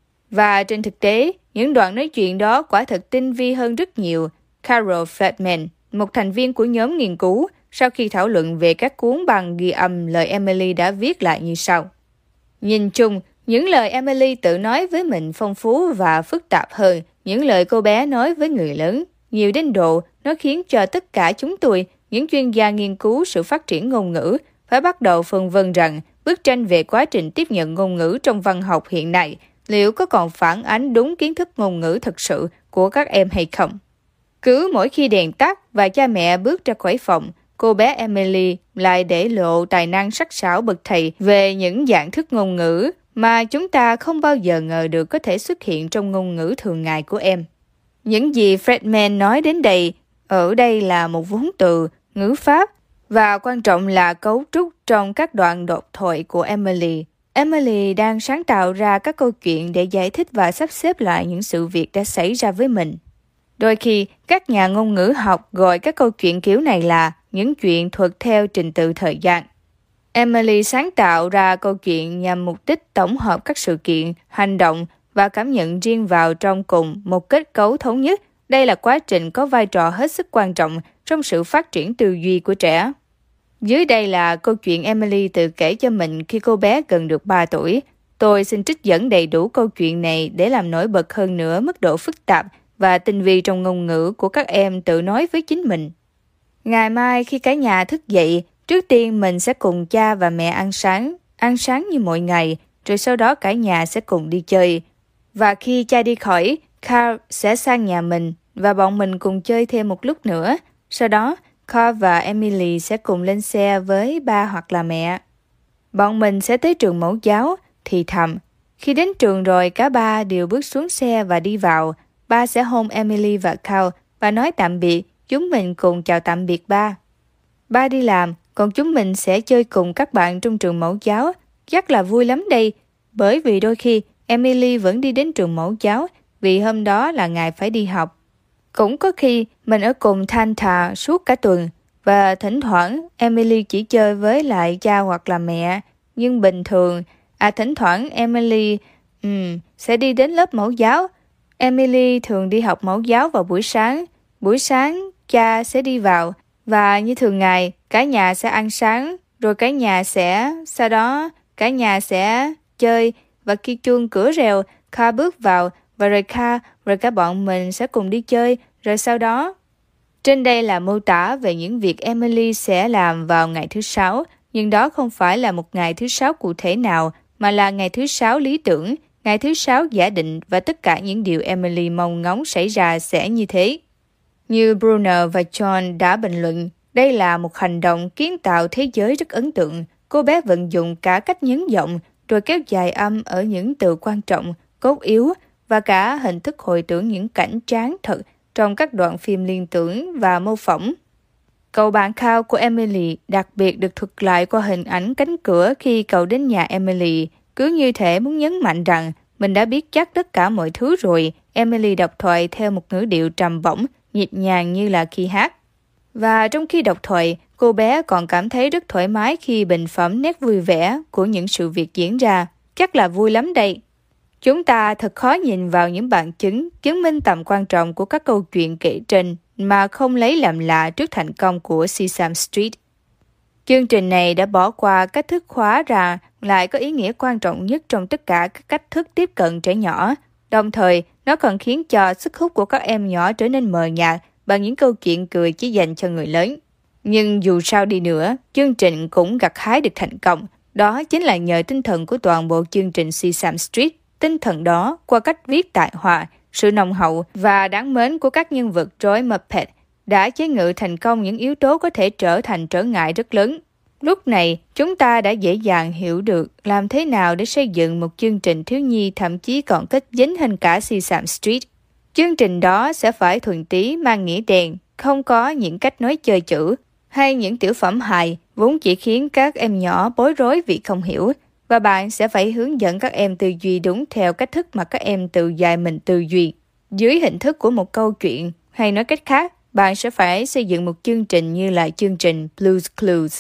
Và trên thực tế, những đoạn nói chuyện đó quả thật tinh vi hơn rất nhiều. Carol Fredman, một thành viên của nhóm nghiên cứu, sau khi thảo luận về các cuốn băng ghi âm lời Emily đã viết lại như sau. Nhìn chung, những lời Emily tự nói với mình phong phú và phức tạp hơn những lời cô bé nói với người lớn, nhiều đến độ nó khiến cho tất cả chúng tôi, những chuyên gia nghiên cứu sự phát triển ngôn ngữ, phải bắt đầu phân vân rằng bức tranh về quá trình tiếp nhận ngôn ngữ trong văn học hiện nay liệu có còn phản ánh đúng kiến thức ngôn ngữ thực sự của các em hay không. Cứ mỗi khi đèn tắt và cha mẹ bước ra khỏi phòng, cô bé Emily lại để lộ tài năng sắc sảo bậc thầy về những dạng thức ngôn ngữ mà chúng ta không bao giờ ngờ được có thể xuất hiện trong ngôn ngữ thường ngày của em. Những gì Fredman nói đến đây, ở đây là một vốn từ, ngữ pháp, và quan trọng là cấu trúc trong các đoạn độc thoại của Emily. Emily đang sáng tạo ra các câu chuyện để giải thích và sắp xếp lại những sự việc đã xảy ra với mình. Đôi khi, các nhà ngôn ngữ học gọi các câu chuyện kiểu này là những chuyện thuật theo trình tự thời gian. Emily sáng tạo ra câu chuyện nhằm mục đích tổng hợp các sự kiện, hành động và cảm nhận riêng vào trong cùng một kết cấu thống nhất. Đây là quá trình có vai trò hết sức quan trọng trong sự phát triển tư duy của trẻ. Dưới đây là câu chuyện Emily tự kể cho mình khi cô bé gần được ba tuổi. Tôi xin trích dẫn đầy đủ câu chuyện này để làm nổi bật hơn nữa mức độ phức tạp và tinh vi trong ngôn ngữ của các em tự nói với chính mình. Ngày mai khi cả nhà thức dậy, trước tiên mình sẽ cùng cha và mẹ ăn sáng, ăn sáng như mọi ngày, rồi sau đó cả nhà sẽ cùng đi chơi. Và khi cha đi khỏi, Carl sẽ sang nhà mình và bọn mình cùng chơi thêm một lúc nữa. Sau đó, Carl và Emily sẽ cùng lên xe với ba hoặc là mẹ. Bọn mình sẽ tới trường mẫu giáo, thì thầm. Khi đến trường rồi, cả ba đều bước xuống xe và đi vào. Ba sẽ hôn Emily và Carl và nói tạm biệt. Chúng mình cùng chào tạm biệt ba. Ba đi làm, còn chúng mình sẽ chơi cùng các bạn trong trường mẫu giáo. Chắc là vui lắm đây, bởi vì đôi khi Emily vẫn đi đến trường mẫu giáo vì hôm đó là ngày phải đi học. Cũng có khi mình ở cùng Tanta suốt cả tuần và thỉnh thoảng Emily chỉ chơi với lại cha hoặc là mẹ. Nhưng bình thường, à thỉnh thoảng Emily um, sẽ đi đến lớp mẫu giáo. Emily thường đi học mẫu giáo vào buổi sáng. Buổi sáng, cha sẽ đi vào và như thường ngày, cả nhà sẽ ăn sáng, rồi cả nhà sẽ, sau đó cả nhà sẽ chơi và khi chuông cửa rèo, Kha bước vào và rồi Kha, rồi cả bọn mình sẽ cùng đi chơi, rồi sau đó. Trên đây là mô tả về những việc Emily sẽ làm vào ngày thứ Sáu, nhưng đó không phải là một ngày thứ Sáu cụ thể nào, mà là ngày thứ Sáu lý tưởng, ngày thứ Sáu giả định và tất cả những điều Emily mong ngóng xảy ra sẽ như thế. Như Brunner và John đã bình luận, đây là một hành động kiến tạo thế giới rất ấn tượng. Cô bé vận dụng cả cách nhấn giọng, rồi kéo dài âm ở những từ quan trọng, cốt yếu và cả hình thức hồi tưởng những cảnh tráng thật trong các đoạn phim liên tưởng và mô phỏng. Cậu bạn Carl của Emily đặc biệt được thuật lại qua hình ảnh cánh cửa khi cậu đến nhà Emily, cứ như thể muốn nhấn mạnh rằng mình đã biết chắc tất cả mọi thứ rồi. Emily đọc thoại theo một ngữ điệu trầm bổng, nhịp nhàng như là khi hát. Và trong khi đọc thoại, cô bé còn cảm thấy rất thoải mái khi bình phẩm nét vui vẻ của những sự việc diễn ra. chắc là vui lắm đây. Chúng ta thật khó nhìn vào những bằng chứng chứng minh tầm quan trọng của các câu chuyện kể trên mà không lấy làm lạ trước thành công của Sesame Street. Chương trình này đã bỏ qua cách thức khóa ra lại có ý nghĩa quan trọng nhất trong tất cả các cách thức tiếp cận trẻ nhỏ. Đồng thời, nó còn khiến cho sức hút của các em nhỏ trở nên mờ nhạt bằng những câu chuyện cười chỉ dành cho người lớn. Nhưng dù sao đi nữa, chương trình cũng gặt hái được thành công. Đó chính là nhờ tinh thần của toàn bộ chương trình Sesame Street. Tinh thần đó, qua cách viết tài hoa, sự nồng hậu và đáng mến của các nhân vật rối Muppet, đã chế ngự thành công những yếu tố có thể trở thành trở ngại rất lớn. Lúc này, chúng ta đã dễ dàng hiểu được làm thế nào để xây dựng một chương trình thiếu nhi thậm chí còn kết dính hơn cả Sesame Street. Chương trình đó sẽ phải thuần túy mang nghĩa đen, không có những cách nói chơi chữ, hay những tiểu phẩm hài vốn chỉ khiến các em nhỏ bối rối vì không hiểu, và bạn sẽ phải hướng dẫn các em tư duy đúng theo cách thức mà các em tự dạy mình tư duy. Dưới hình thức của một câu chuyện, hay nói cách khác, bạn sẽ phải xây dựng một chương trình như là chương trình Blue's Clues.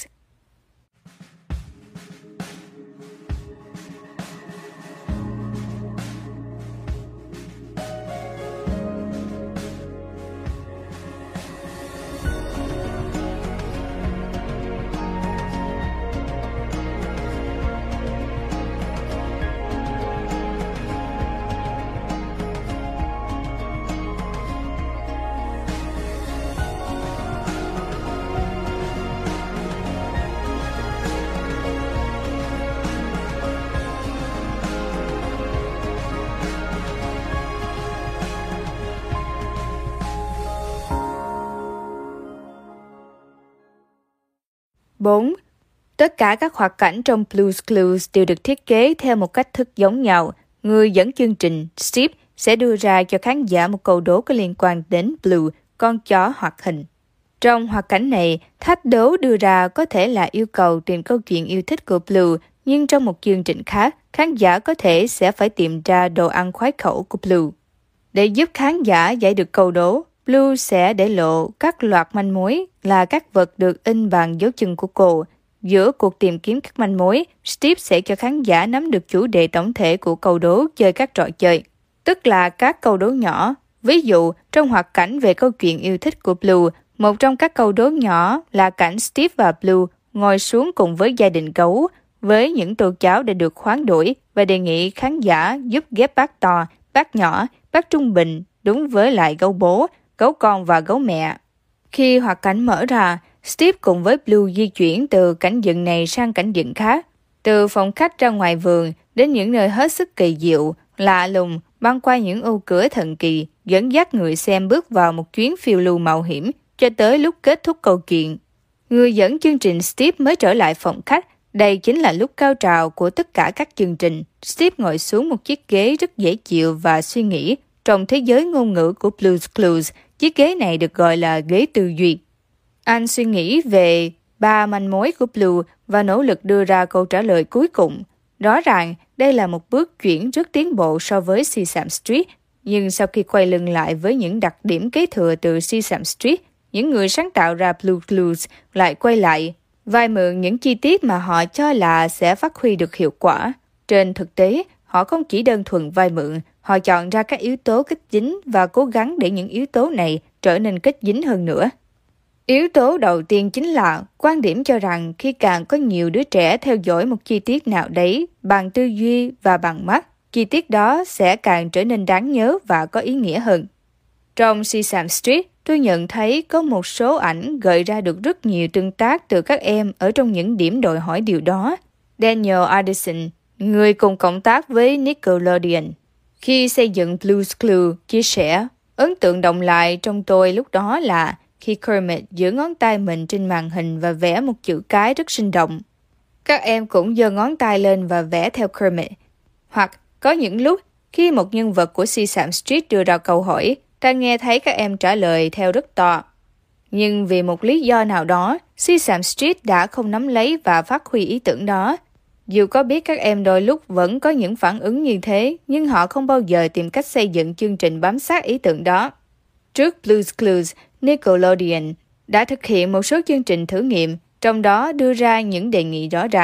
bốn. Tất cả các hoạt cảnh trong Blue's Clues đều được thiết kế theo một cách thức giống nhau. Người dẫn chương trình, Steve, sẽ đưa ra cho khán giả một câu đố có liên quan đến Blue, con chó hoạt hình. Trong hoạt cảnh này, thách đố đưa ra có thể là yêu cầu tìm câu chuyện yêu thích của Blue, nhưng trong một chương trình khác, khán giả có thể sẽ phải tìm ra đồ ăn khoái khẩu của Blue. Để giúp khán giả giải được câu đố, Blue sẽ để lộ các loạt manh mối là các vật được in bằng dấu chân của cô. Giữa cuộc tìm kiếm các manh mối, Steve sẽ cho khán giả nắm được chủ đề tổng thể của câu đố chơi các trò chơi, tức là các câu đố nhỏ. Ví dụ, trong hoạt cảnh về câu chuyện yêu thích của Blue, một trong các câu đố nhỏ là cảnh Steve và Blue ngồi xuống cùng với gia đình gấu, với những tô cháo đã được khoán đổi và đề nghị khán giả giúp ghép bát to, bát nhỏ, bát trung bình đúng với lại gấu bố, gấu con và gấu mẹ. Khi hoạt cảnh mở ra, Steve cùng với Blue di chuyển từ cảnh dựng này sang cảnh dựng khác, từ phòng khách ra ngoài vườn đến những nơi hết sức kỳ diệu, lạ lùng, băng qua những ô cửa thần kỳ, dẫn dắt người xem bước vào một chuyến phiêu lưu mạo hiểm cho tới lúc kết thúc câu chuyện. Người dẫn chương trình Steve mới trở lại phòng khách. Đây chính là lúc cao trào của tất cả các chương trình. Steve ngồi xuống một chiếc ghế rất dễ chịu và suy nghĩ. Trong thế giới ngôn ngữ của Blue's Clues, chiếc ghế này được gọi là ghế tư duy. Anh suy nghĩ về ba manh mối của Blue và nỗ lực đưa ra câu trả lời cuối cùng. Rõ ràng, đây là một bước chuyển rất tiến bộ so với Sesame Street, nhưng sau khi quay lưng lại với những đặc điểm kế thừa từ Sesame Street, những người sáng tạo ra Blue's Clues lại quay lại, vay mượn những chi tiết mà họ cho là sẽ phát huy được hiệu quả. Trên thực tế, họ không chỉ đơn thuần vay mượn, họ chọn ra các yếu tố kết dính và cố gắng để những yếu tố này trở nên kết dính hơn nữa. Yếu tố đầu tiên chính là quan điểm cho rằng khi càng có nhiều đứa trẻ theo dõi một chi tiết nào đấy bằng tư duy và bằng mắt, chi tiết đó sẽ càng trở nên đáng nhớ và có ý nghĩa hơn. Trong Sesame Street, tôi nhận thấy có một số ảnh gợi ra được rất nhiều tương tác từ các em ở trong những điểm đòi hỏi điều đó. Daniel Addison, người cùng cộng tác với Nickelodeon, khi xây dựng Blue's Clues, chia sẻ, ấn tượng động lại trong tôi lúc đó là khi Kermit giữ ngón tay mình trên màn hình và vẽ một chữ cái rất sinh động. Các em cũng giơ ngón tay lên và vẽ theo Kermit. Hoặc có những lúc, khi một nhân vật của Sesame Street đưa ra câu hỏi, ta nghe thấy các em trả lời theo rất to. Nhưng vì một lý do nào đó, Sesame Street đã không nắm lấy và phát huy ý tưởng đó. Dù có biết các em đôi lúc vẫn có những phản ứng như thế, nhưng họ không bao giờ tìm cách xây dựng chương trình bám sát ý tưởng đó. Trước Blue's Clues, Nickelodeon đã thực hiện một số chương trình thử nghiệm, trong đó đưa ra những đề nghị rõ ràng.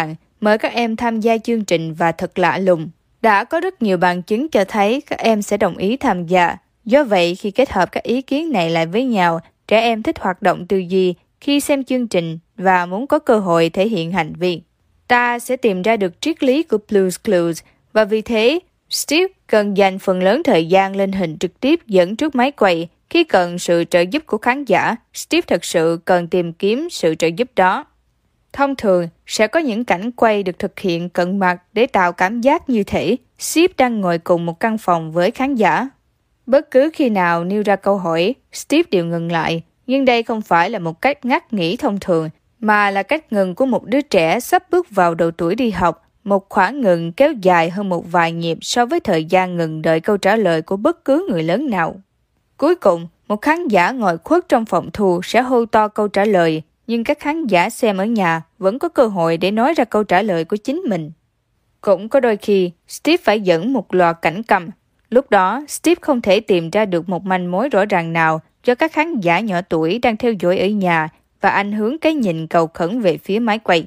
Mời các em tham gia chương trình và thật lạ lùng. Đã có rất nhiều bằng chứng cho thấy các em sẽ đồng ý tham gia. Do vậy, khi kết hợp các ý kiến này lại với nhau, trẻ em thích hoạt động tư duy khi xem chương trình và muốn có cơ hội thể hiện hành vi. Ta sẽ tìm ra được triết lý của Blue's Clues và vì thế, Steve cần dành phần lớn thời gian lên hình trực tiếp dẫn trước máy quay. Khi cần sự trợ giúp của khán giả, Steve thực sự cần tìm kiếm sự trợ giúp đó. Thông thường, sẽ có những cảnh quay được thực hiện cận mặt để tạo cảm giác như thể Steve đang ngồi cùng một căn phòng với khán giả. Bất cứ khi nào nêu ra câu hỏi, Steve đều ngừng lại, nhưng đây không phải là một cách ngắt nghỉ thông thường, mà là cách ngừng của một đứa trẻ sắp bước vào độ tuổi đi học, một khoảng ngừng kéo dài hơn một vài nhịp so với thời gian ngừng đợi câu trả lời của bất cứ người lớn nào. Cuối cùng, một khán giả ngồi khuất trong phòng thu sẽ hô to câu trả lời, nhưng các khán giả xem ở nhà vẫn có cơ hội để nói ra câu trả lời của chính mình. Cũng có đôi khi, Steve phải dẫn một loạt cảnh cầm. Lúc đó, Steve không thể tìm ra được một manh mối rõ ràng nào do các khán giả nhỏ tuổi đang theo dõi ở nhà và ảnh hưởng cái nhìn cầu khẩn về phía máy quay.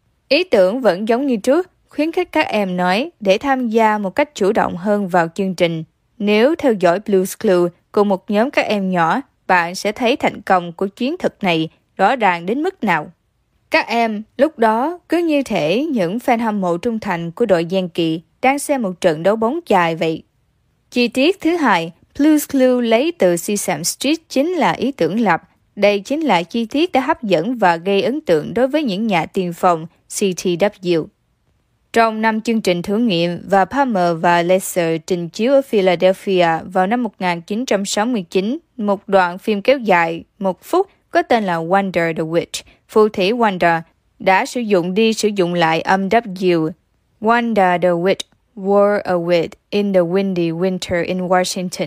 Ý tưởng vẫn giống như trước, khuyến khích các em nói để tham gia một cách chủ động hơn vào chương trình. Nếu theo dõi Blue's Clues cùng một nhóm các em nhỏ, bạn sẽ thấy thành công của chiến thuật này rõ ràng đến mức nào. Các em lúc đó cứ như thể những fan hâm mộ trung thành của đội Yankee đang xem một trận đấu bóng chày vậy. Chi tiết thứ hai, Blue's Clues lấy từ Sesame Street chính là ý tưởng lập. Đây chính là chi tiết đã hấp dẫn và gây ấn tượng đối với những nhà tiên phong C T W. Trong năm chương trình thử nghiệm và Palmer và Lesser trình chiếu ở Philadelphia vào năm một nghìn chín trăm sáu mươi chín, một đoạn phim kéo dài một phút có tên là Wonder the Witch, phù thủy Wonder, đã sử dụng đi sử dụng lại âm W. Wonder the Witch wore a wig in the windy winter in Washington.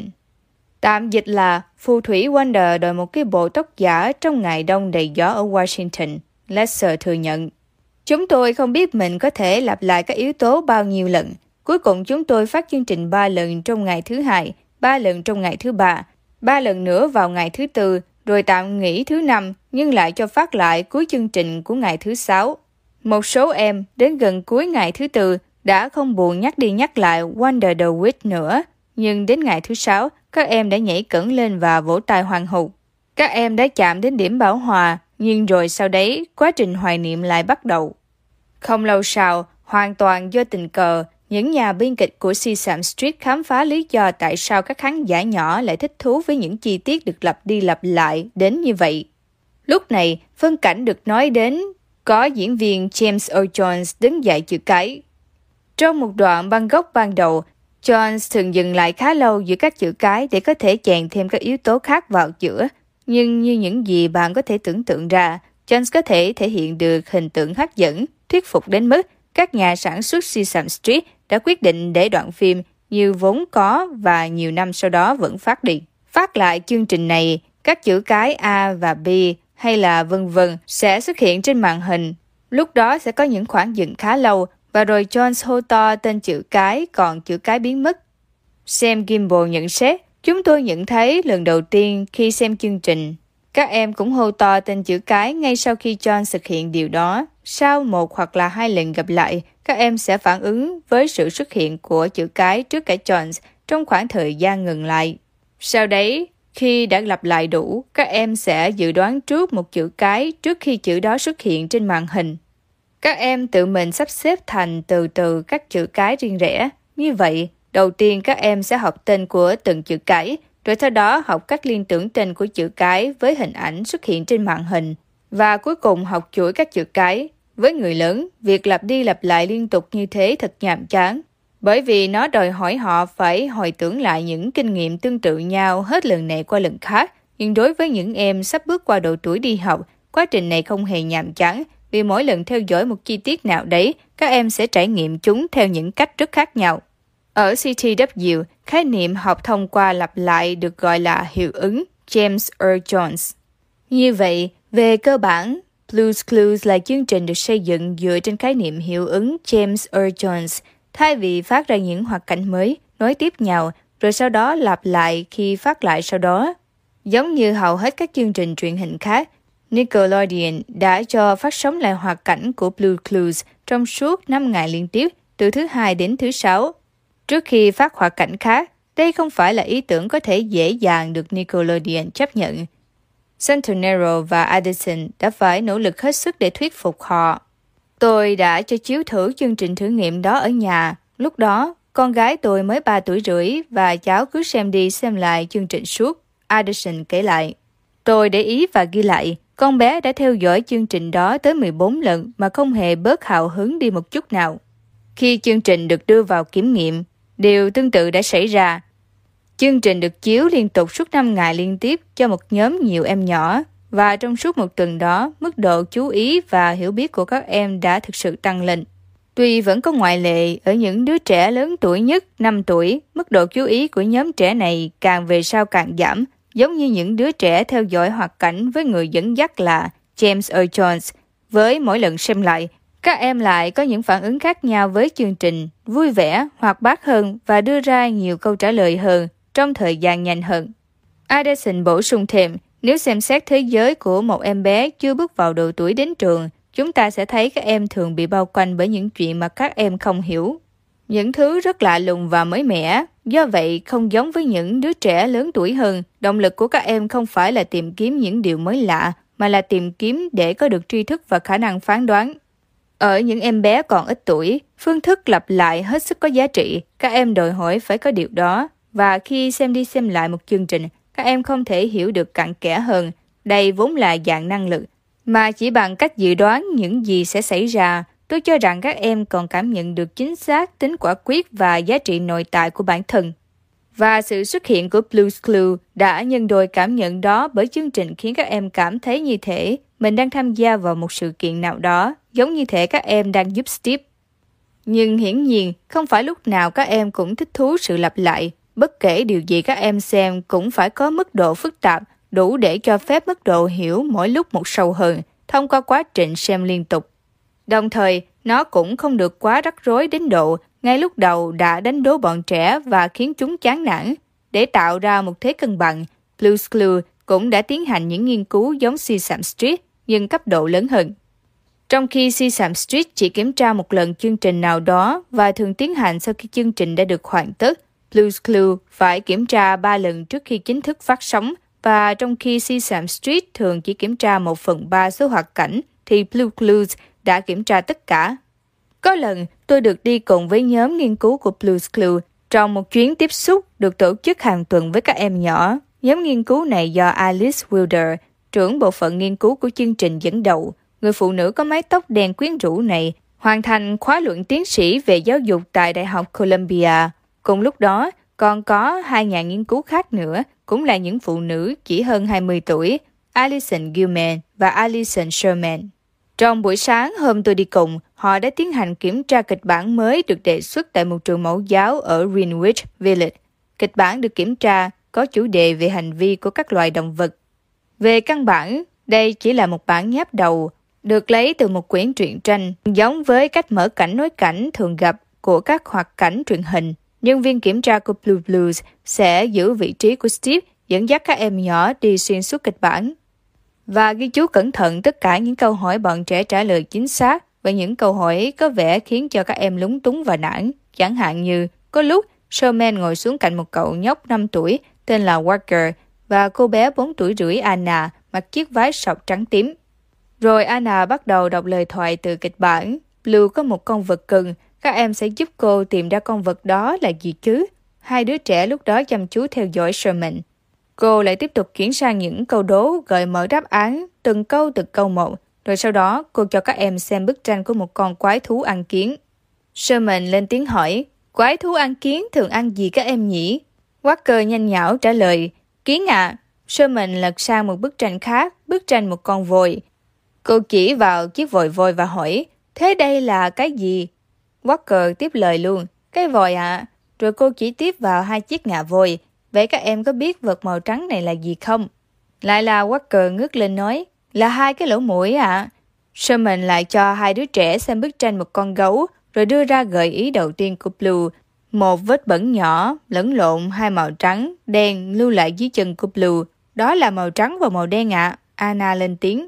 Tạm dịch là phù thủy Wonder đội một cái bộ tóc giả trong ngày đông đầy gió ở Washington. Lesser thừa nhận. Chúng tôi không biết mình có thể lặp lại các yếu tố bao nhiêu lần. Cuối cùng chúng tôi phát chương trình ba lần trong ngày thứ hai, ba lần trong ngày thứ ba, ba lần nữa vào ngày thứ tư, rồi tạm nghỉ thứ năm nhưng lại cho phát lại cuối chương trình của ngày thứ sáu. Một số em đến gần cuối ngày thứ tư đã không buồn nhắc đi nhắc lại Wonder the Witch nữa, nhưng đến ngày thứ sáu, các em đã nhảy cẫng lên và vỗ tay hoan hô. Các em đã chạm đến điểm bảo hòa, nhưng rồi sau đấy, quá trình hoài niệm lại bắt đầu. Không lâu sau, hoàn toàn do tình cờ, những nhà biên kịch của Sesame Street khám phá lý do tại sao các khán giả nhỏ lại thích thú với những chi tiết được lặp đi lặp lại đến như vậy. Lúc này, phân cảnh được nói đến có diễn viên James Earl Jones đứng dạy chữ cái. Trong một đoạn băng gốc ban đầu, Jones thường dừng lại khá lâu giữa các chữ cái để có thể chèn thêm các yếu tố khác vào giữa. Nhưng như những gì bạn có thể tưởng tượng ra, Jones có thể thể hiện được hình tượng hấp dẫn, thuyết phục đến mức các nhà sản xuất Sesame Street đã quyết định để đoạn phim như vốn có và nhiều năm sau đó vẫn phát đi. Phát lại chương trình này, các chữ cái A và B hay là vân vân sẽ xuất hiện trên màn hình. Lúc đó sẽ có những khoảng dừng khá lâu và rồi Jones hô to tên chữ cái còn chữ cái biến mất. Sam Gimbel nhận xét, chúng tôi nhận thấy lần đầu tiên khi xem chương trình. Các em cũng hô to tên chữ cái ngay sau khi John thực hiện điều đó. Sau một hoặc là hai lần gặp lại, các em sẽ phản ứng với sự xuất hiện của chữ cái trước cả Jones trong khoảng thời gian ngừng lại. Sau đấy, khi đã lặp lại đủ, các em sẽ dự đoán trước một chữ cái trước khi chữ đó xuất hiện trên màn hình. Các em tự mình sắp xếp thành từ từ các chữ cái riêng rẽ. Như vậy, đầu tiên các em sẽ học tên của từng chữ cái, rồi sau đó học cách liên tưởng tên của chữ cái với hình ảnh xuất hiện trên màn hình. Và cuối cùng học chuỗi các chữ cái. Với người lớn, việc lặp đi lặp lại liên tục như thế thật nhàm chán. Bởi vì nó đòi hỏi họ phải hồi tưởng lại những kinh nghiệm tương tự nhau hết lần này qua lần khác. Nhưng đối với những em sắp bước qua độ tuổi đi học, quá trình này không hề nhàm chán. Vì mỗi lần theo dõi một chi tiết nào đấy, các em sẽ trải nghiệm chúng theo những cách rất khác nhau. Ở C T W, khái niệm học thông qua lặp lại được gọi là hiệu ứng James Earl Jones. Như vậy, về cơ bản, Blue's Clues là chương trình được xây dựng dựa trên khái niệm hiệu ứng James Earl Jones. Thay vì phát ra những hoạt cảnh mới, nối tiếp nhau, rồi sau đó lặp lại khi phát lại sau đó. Giống như hầu hết các chương trình truyền hình khác, Nickelodeon đã cho phát sóng lại hoạt cảnh của Blue's Clues trong suốt năm ngày liên tiếp, từ thứ hai đến thứ sáu. Trước khi phát hoạt cảnh khác, đây không phải là ý tưởng có thể dễ dàng được Nickelodeon chấp nhận. Santonero và Addison đã phải nỗ lực hết sức để thuyết phục họ. Tôi đã cho chiếu thử chương trình thử nghiệm đó ở nhà. Lúc đó, con gái tôi mới ba tuổi rưỡi và cháu cứ xem đi xem lại chương trình suốt, Addison kể lại. Tôi để ý và ghi lại, con bé đã theo dõi chương trình đó tới mười bốn lần mà không hề bớt hào hứng đi một chút nào. Khi chương trình được đưa vào kiểm nghiệm, điều tương tự đã xảy ra. Chương trình được chiếu liên tục suốt năm ngày liên tiếp cho một nhóm nhiều em nhỏ, và trong suốt một tuần đó, mức độ chú ý và hiểu biết của các em đã thực sự tăng lên. Tuy vẫn có ngoại lệ, ở những đứa trẻ lớn tuổi nhất, năm tuổi, mức độ chú ý của nhóm trẻ này càng về sau càng giảm, giống như những đứa trẻ theo dõi hoạt cảnh với người dẫn dắt là James Earl Jones. Với mỗi lần xem lại, các em lại có những phản ứng khác nhau với chương trình, vui vẻ, hoạt bát hơn và đưa ra nhiều câu trả lời hơn trong thời gian nhanh hơn. Addison bổ sung thêm, nếu xem xét thế giới của một em bé chưa bước vào độ tuổi đến trường, chúng ta sẽ thấy các em thường bị bao quanh bởi những chuyện mà các em không hiểu. Những thứ rất lạ lùng và mới mẻ, do vậy không giống với những đứa trẻ lớn tuổi hơn, động lực của các em không phải là tìm kiếm những điều mới lạ, mà là tìm kiếm để có được tri thức và khả năng phán đoán. Ở những em bé còn ít tuổi, phương thức lặp lại hết sức có giá trị, các em đòi hỏi phải có điều đó, và khi xem đi xem lại một chương trình, các em không thể hiểu được cặn kẽ hơn, đây vốn là dạng năng lực, mà chỉ bằng cách dự đoán những gì sẽ xảy ra. Tôi cho rằng các em còn cảm nhận được chính xác tính quả quyết và giá trị nội tại của bản thân. Và sự xuất hiện của Blue's Clues đã nhân đôi cảm nhận đó, bởi chương trình khiến các em cảm thấy như thể mình đang tham gia vào một sự kiện nào đó, giống như thể các em đang giúp Steve. Nhưng hiển nhiên, không phải lúc nào các em cũng thích thú sự lặp lại. Bất kể điều gì các em xem cũng phải có mức độ phức tạp, đủ để cho phép mức độ hiểu mỗi lúc một sâu hơn, thông qua quá trình xem liên tục. Đồng thời, nó cũng không được quá rắc rối đến độ ngay lúc đầu đã đánh đố bọn trẻ và khiến chúng chán nản. Để tạo ra một thế cân bằng, Blue's Clues cũng đã tiến hành những nghiên cứu giống Sesame Street, nhưng cấp độ lớn hơn. Trong khi Sesame Street chỉ kiểm tra một lần chương trình nào đó và thường tiến hành sau khi chương trình đã được hoàn tất, Blue's Clues phải kiểm tra ba lần trước khi chính thức phát sóng, và trong khi Sesame Street thường chỉ kiểm tra một phần ba số hoạt cảnh, thì Blue's Clues đã kiểm tra tất cả. Có lần, tôi được đi cùng với nhóm nghiên cứu của Blue's Clues trong một chuyến tiếp xúc được tổ chức hàng tuần với các em nhỏ. Nhóm nghiên cứu này do Alice Wilder, trưởng bộ phận nghiên cứu của chương trình dẫn đầu. Người phụ nữ có mái tóc đen quyến rũ này hoàn thành khóa luận tiến sĩ về giáo dục tại Đại học Columbia. Cùng lúc đó, còn có hai nhà nghiên cứu khác nữa, cũng là những phụ nữ chỉ hơn hai mươi tuổi, Alison Gilman và Alison Sherman. Trong buổi sáng hôm tôi đi cùng, họ đã tiến hành kiểm tra kịch bản mới được đề xuất tại một trường mẫu giáo ở Greenwich Village. Kịch bản được kiểm tra có chủ đề về hành vi của các loài động vật. Về căn bản, đây chỉ là một bản nháp đầu, được lấy từ một quyển truyện tranh, giống với cách mở cảnh nối cảnh thường gặp của các hoạt cảnh truyền hình. Nhân viên kiểm tra của Blue's Clues sẽ giữ vị trí của Steve, dẫn dắt các em nhỏ đi xuyên suốt kịch bản và ghi chú cẩn thận tất cả những câu hỏi bọn trẻ trả lời chính xác, và những câu hỏi có vẻ khiến cho các em lúng túng và nản. Chẳng hạn như, có lúc Sherman ngồi xuống cạnh một cậu nhóc năm tuổi tên là Walker và cô bé bốn tuổi rưỡi Anna mặc chiếc váy sọc trắng tím. Rồi Anna bắt đầu đọc lời thoại từ kịch bản. Blue có một con vật cưng, các em sẽ giúp cô tìm ra con vật đó là gì chứ? Hai đứa trẻ lúc đó chăm chú theo dõi Sherman. Cô lại tiếp tục chuyển sang những câu đố gợi mở đáp án, từng câu từng câu một. Rồi sau đó, cô cho các em xem bức tranh của một con quái thú ăn kiến. Sherman lên tiếng hỏi, quái thú ăn kiến thường ăn gì các em nhỉ? Walker nhanh nhảu trả lời, kiến ạ. À. Sherman lật sang một bức tranh khác, bức tranh một con vồi. Cô chỉ vào chiếc vồi vôi và hỏi, thế đây là cái gì? Walker tiếp lời luôn, cái vòi ạ. À. Rồi cô chỉ tiếp vào hai chiếc ngà vôi. Vậy các em có biết vật màu trắng này là gì không? Lại là Walker ngước lên nói, là hai cái lỗ mũi ạ. À. Sherman lại cho hai đứa trẻ xem bức tranh một con gấu, rồi đưa ra gợi ý đầu tiên của Blue. Một vết bẩn nhỏ, lẫn lộn hai màu trắng, đen lưu lại dưới chân của Blue. Đó là màu trắng và màu đen ạ. À. Anna lên tiếng.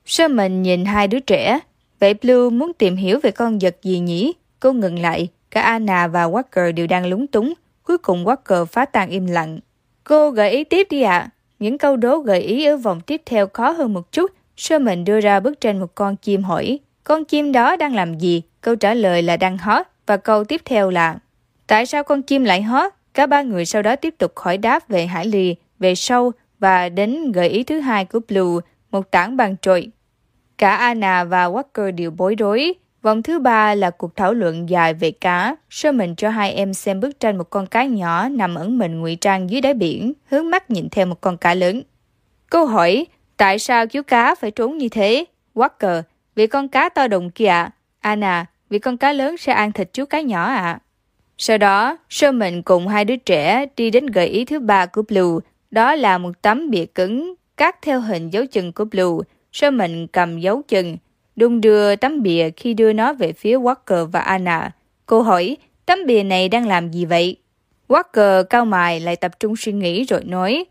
Sherman nhìn hai đứa trẻ. Vậy Blue muốn tìm hiểu về con vật gì nhỉ? Cô ngừng lại. Cả Anna và Walker đều đang lúng túng. Cuối cùng Walker phá tan im lặng. Cô gợi ý tiếp đi ạ. À. Những câu đố gợi ý ở vòng tiếp theo khó hơn một chút. Sherman đưa ra bức tranh một con chim hỏi. Con chim đó đang làm gì? Câu trả lời là đang hót. Và câu tiếp theo là tại sao con chim lại hót? Cả ba người sau đó tiếp tục hỏi đáp về hải ly, về sâu và đến gợi ý thứ hai của Blue, một tảng băng trôi. Cả Anna và Walker đều bối rối. Vòng thứ ba là cuộc thảo luận dài về cá. Sherman cho hai em xem bức tranh một con cá nhỏ nằm ẩn mình ngụy trang dưới đáy biển, hướng mắt nhìn theo một con cá lớn. Câu hỏi, tại sao chú cá phải trốn như thế? Walker, vì con cá to đùng kia ạ. Anna, vì con cá lớn sẽ ăn thịt chú cá nhỏ ạ. À. Sau đó, Sherman cùng hai đứa trẻ đi đến gợi ý thứ ba của Blue. Đó là một tấm bìa cứng, cắt theo hình dấu chân của Blue. Sherman cầm dấu chân, đung đưa tấm bìa khi đưa nó về phía Walker và Anna. Cô hỏi, tấm bìa này đang làm gì vậy? Walker cau mày lại tập trung suy nghĩ rồi nói,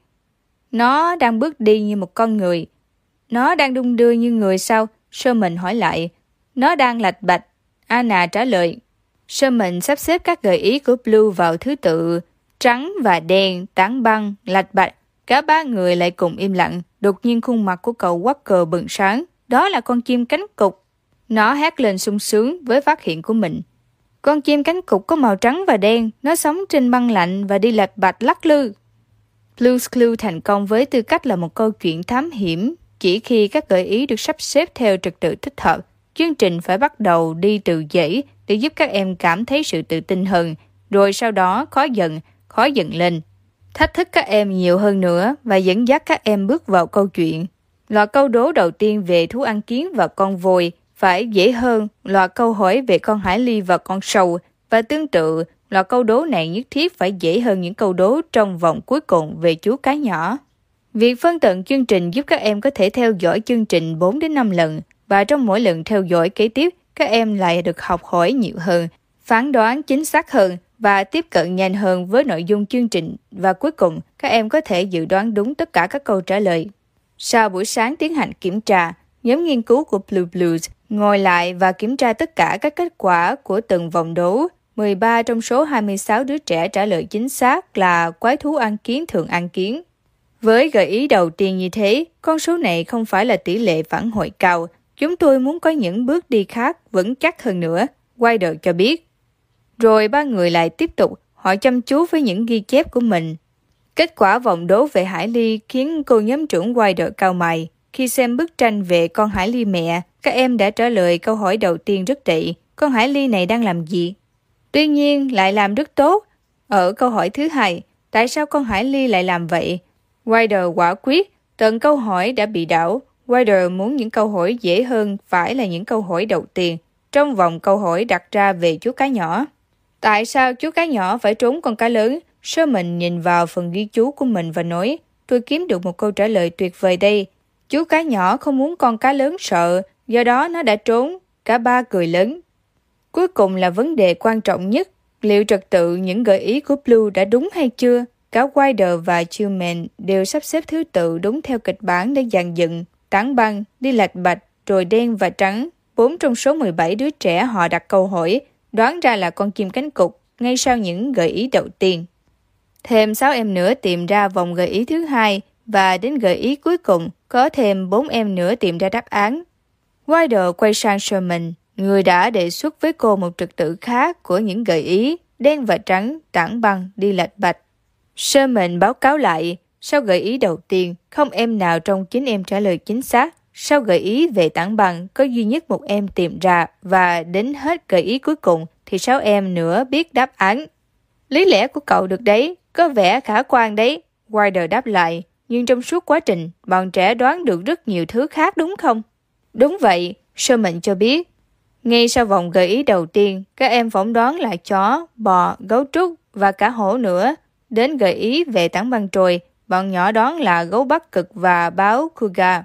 nó đang bước đi như một con người. Nó đang đung đưa như người sao? Sherman hỏi lại. Nó đang lạch bạch. Anna trả lời. Sherman sắp xếp các gợi ý của Blue vào thứ tự trắng và đen, tảng băng, lạch bạch. Cả ba người lại cùng im lặng. Đột nhiên khuôn mặt của cậu Walker bừng sáng. Đó là con chim cánh cụt. Nó hét lên sung sướng với phát hiện của mình. Con chim cánh cụt có màu trắng và đen. Nó sống trên băng lạnh và đi lạch bạch lắc lư. Blue's Clue thành công với tư cách là một câu chuyện thám hiểm. Chỉ khi các gợi ý được sắp xếp theo trật tự thích hợp, chương trình phải bắt đầu đi từ dễ để giúp các em cảm thấy sự tự tin hơn, rồi sau đó khó dần, khó dần lên. Thách thức các em nhiều hơn nữa và dẫn dắt các em bước vào câu chuyện. Loạt câu đố đầu tiên về thú ăn kiến và con voi phải dễ hơn loạt câu hỏi về con hải ly và con sâu, và tương tự, loạt câu đố này nhất thiết phải dễ hơn những câu đố trong vòng cuối cùng về chú cá nhỏ. Việc phân tận chương trình giúp các em có thể theo dõi chương trình bốn đến năm lần, và trong mỗi lần theo dõi kế tiếp, các em lại được học hỏi nhiều hơn, phán đoán chính xác hơn và tiếp cận nhanh hơn với nội dung chương trình, và cuối cùng, các em có thể dự đoán đúng tất cả các câu trả lời. Sau buổi sáng tiến hành kiểm tra, nhóm nghiên cứu của Blue Blues ngồi lại và kiểm tra tất cả các kết quả của từng vòng đố. mười ba trong số hai mươi sáu đứa trẻ trả lời chính xác là quái thú ăn kiến thường ăn kiến. Với gợi ý đầu tiên như thế, con số này không phải là tỷ lệ phản hồi cao. Chúng tôi muốn có những bước đi khác vững chắc hơn nữa, Wilder cho biết. Rồi ba người lại tiếp tục, họ chăm chú với những ghi chép của mình. Kết quả vòng đố về hải ly khiến cô nhóm trưởng Wilder cau mày. Khi xem bức tranh về con hải ly mẹ, các em đã trả lời câu hỏi đầu tiên rất tệ. Con hải ly này đang làm gì? Tuy nhiên, lại làm rất tốt. Ở câu hỏi thứ hai, tại sao con hải ly lại làm vậy? Wilder quả quyết, tận câu hỏi đã bị đảo. Wilder muốn những câu hỏi dễ hơn phải là những câu hỏi đầu tiên. Trong vòng câu hỏi đặt ra về chú cá nhỏ. Tại sao chú cá nhỏ phải trốn con cá lớn? Sherman nhìn vào phần ghi chú của mình và nói, tôi kiếm được một câu trả lời tuyệt vời đây. Chú cá nhỏ không muốn con cá lớn sợ, do đó nó đã trốn. Cả ba cười lớn. Cuối cùng là vấn đề quan trọng nhất. Liệu trật tự những gợi ý của Blue đã đúng hay chưa? Cả Wilder và Tillman đều sắp xếp thứ tự đúng theo kịch bản để dàn dựng. Tảng băng, đi lạch bạch, rồi đen và trắng. Bốn trong số mười bảy đứa trẻ họ đặt câu hỏi, đoán ra là con chim cánh cụt, ngay sau những gợi ý đầu tiên. Thêm sáu em nữa tìm ra vòng gợi ý thứ hai, và đến gợi ý cuối cùng, có thêm bốn em nữa tìm ra đáp án. Wilder quay sang Sherman, người đã đề xuất với cô một trật tự khác của những gợi ý, đen và trắng, tảng băng, đi lạch bạch. Sherman báo cáo lại, sau gợi ý đầu tiên, không em nào trong chín em trả lời chính xác. Sau gợi ý về tảng băng, có duy nhất một em tìm ra, và đến hết gợi ý cuối cùng thì sáu em nữa biết đáp án. Lý lẽ của cậu được đấy, có vẻ khả quan đấy, Wilder đáp lại. Nhưng trong suốt quá trình, bọn trẻ đoán được rất nhiều thứ khác đúng không? Đúng vậy, Sherman cho biết. Ngay sau vòng gợi ý đầu tiên, các em phỏng đoán là chó, bò, gấu trúc và cả hổ nữa. Đến gợi ý về tảng băng trôi, bọn nhỏ đoán là gấu Bắc Cực và báo cougar.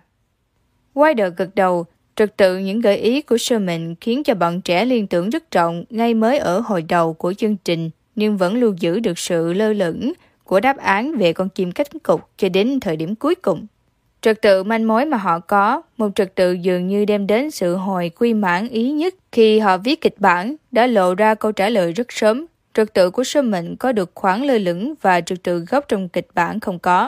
Wilder gật đầu, trật tự những gợi ý của Sherman khiến cho bọn trẻ liên tưởng rất rộng ngay mới ở hồi đầu của chương trình, nhưng vẫn lưu giữ được sự lơ lửng của đáp án về con chim cánh cụt cho đến thời điểm cuối cùng. Trật tự manh mối mà họ có, một trật tự dường như đem đến sự hồi quy mãn ý nhất khi họ viết kịch bản, đã lộ ra câu trả lời rất sớm. Trật tự của số mệnh có được khoảng lơ lửng và trật tự gốc trong kịch bản không có.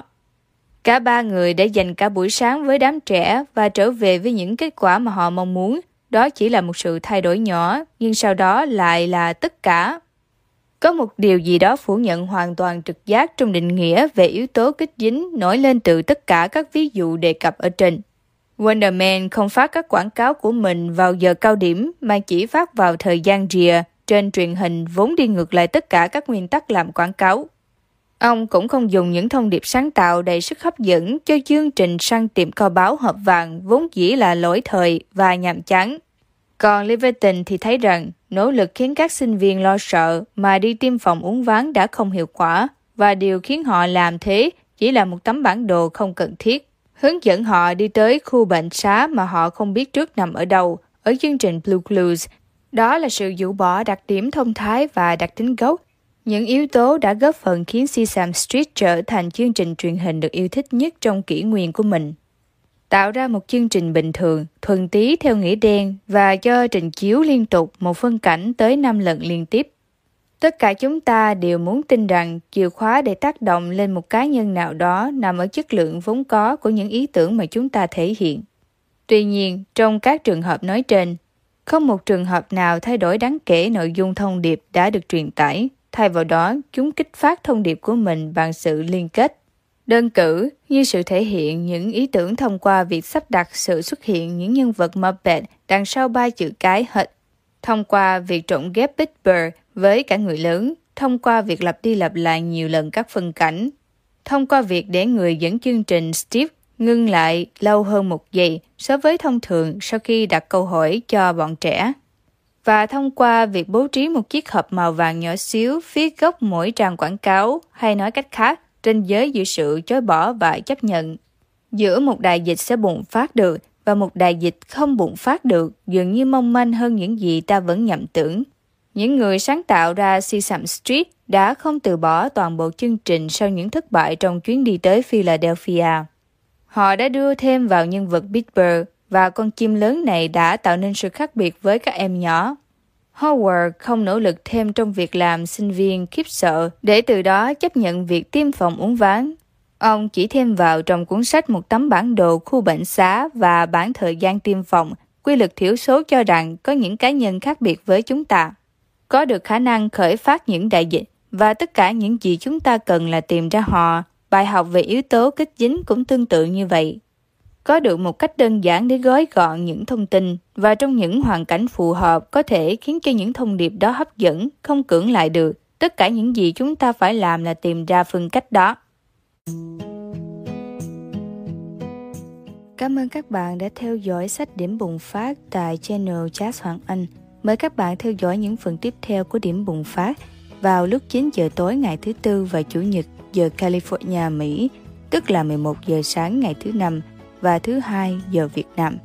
Cả ba người đã dành cả buổi sáng với đám trẻ và trở về với những kết quả mà họ mong muốn. Đó chỉ là một sự thay đổi nhỏ, nhưng sau đó lại là tất cả. Có một điều gì đó phủ nhận hoàn toàn trực giác trong định nghĩa về yếu tố kích dính nổi lên từ tất cả các ví dụ đề cập ở trên. Wonder Man không phát các quảng cáo của mình vào giờ cao điểm mà chỉ phát vào thời gian rìa trên truyền hình vốn đi ngược lại tất cả các nguyên tắc làm quảng cáo. Ông cũng không dùng những thông điệp sáng tạo đầy sức hấp dẫn cho chương trình săn tìm kho báu hộp vàng vốn dĩ là lỗi thời và nhàm chán. Còn Levitin thì thấy rằng nỗ lực khiến các sinh viên lo sợ mà đi tiêm phòng uốn ván đã không hiệu quả và điều khiến họ làm thế chỉ là một tấm bản đồ không cần thiết. Hướng dẫn họ đi tới khu bệnh xá mà họ không biết trước nằm ở đâu ở chương trình Blue Clues. Đó là sự rũ bỏ đặc điểm thông thái và đặc tính gốc. Những yếu tố đã góp phần khiến Sesame Street trở thành chương trình truyền hình được yêu thích nhất trong kỷ nguyên của mình. Tạo ra một chương trình bình thường, thuần túy theo nghĩa đen và cho trình chiếu liên tục một phân cảnh tới năm lần liên tiếp. Tất cả chúng ta đều muốn tin rằng chìa khóa để tác động lên một cá nhân nào đó nằm ở chất lượng vốn có của những ý tưởng mà chúng ta thể hiện. Tuy nhiên, trong các trường hợp nói trên, không một trường hợp nào thay đổi đáng kể nội dung thông điệp đã được truyền tải. Thay vào đó, chúng kích phát thông điệp của mình bằng sự liên kết. Đơn cử như sự thể hiện những ý tưởng thông qua việc sắp đặt sự xuất hiện những nhân vật Muppet đằng sau ba chữ cái hệt, thông qua việc trộn ghép Big Bird với cả người lớn, thông qua việc lặp đi lặp lại nhiều lần các phân cảnh, thông qua việc để người dẫn chương trình Steve ngưng lại lâu hơn một giây so với thông thường sau khi đặt câu hỏi cho bọn trẻ, và thông qua việc bố trí một chiếc hộp màu vàng nhỏ xíu phía góc mỗi trang quảng cáo, hay nói cách khác, ranh giới giữa sự chối bỏ và chấp nhận. Giữa một đại dịch sẽ bùng phát được và một đại dịch không bùng phát được dường như mong manh hơn những gì ta vẫn nhầm tưởng. Những người sáng tạo ra Sesame Street đã không từ bỏ toàn bộ chương trình sau những thất bại trong chuyến đi tới Philadelphia. Họ đã đưa thêm vào nhân vật Big Bird và con chim lớn này đã tạo nên sự khác biệt với các em nhỏ. Howard không nỗ lực thêm trong việc làm sinh viên khiếp sợ để từ đó chấp nhận việc tiêm phòng uốn ván. Ông chỉ thêm vào trong cuốn sách một tấm bản đồ khu bệnh xá và bản thời gian tiêm phòng, quy luật thiểu số cho rằng có những cá nhân khác biệt với chúng ta, có được khả năng khởi phát những đại dịch, và tất cả những gì chúng ta cần là tìm ra họ. Bài học về yếu tố kích dính cũng tương tự như vậy. Có được một cách đơn giản để gói gọn những thông tin và trong những hoàn cảnh phù hợp có thể khiến cho những thông điệp đó hấp dẫn, không cưỡng lại được. Tất cả những gì chúng ta phải làm là tìm ra phương cách đó. Cảm ơn các bạn đã theo dõi sách Điểm Bùng Phát tại channel Jazz Hoàng Anh. Mời các bạn theo dõi những phần tiếp theo của Điểm Bùng Phát vào lúc chín giờ tối ngày thứ Tư và Chủ nhật giờ California, Mỹ, tức là mười một giờ sáng ngày thứ Năm và thứ Hai giờ Việt Nam.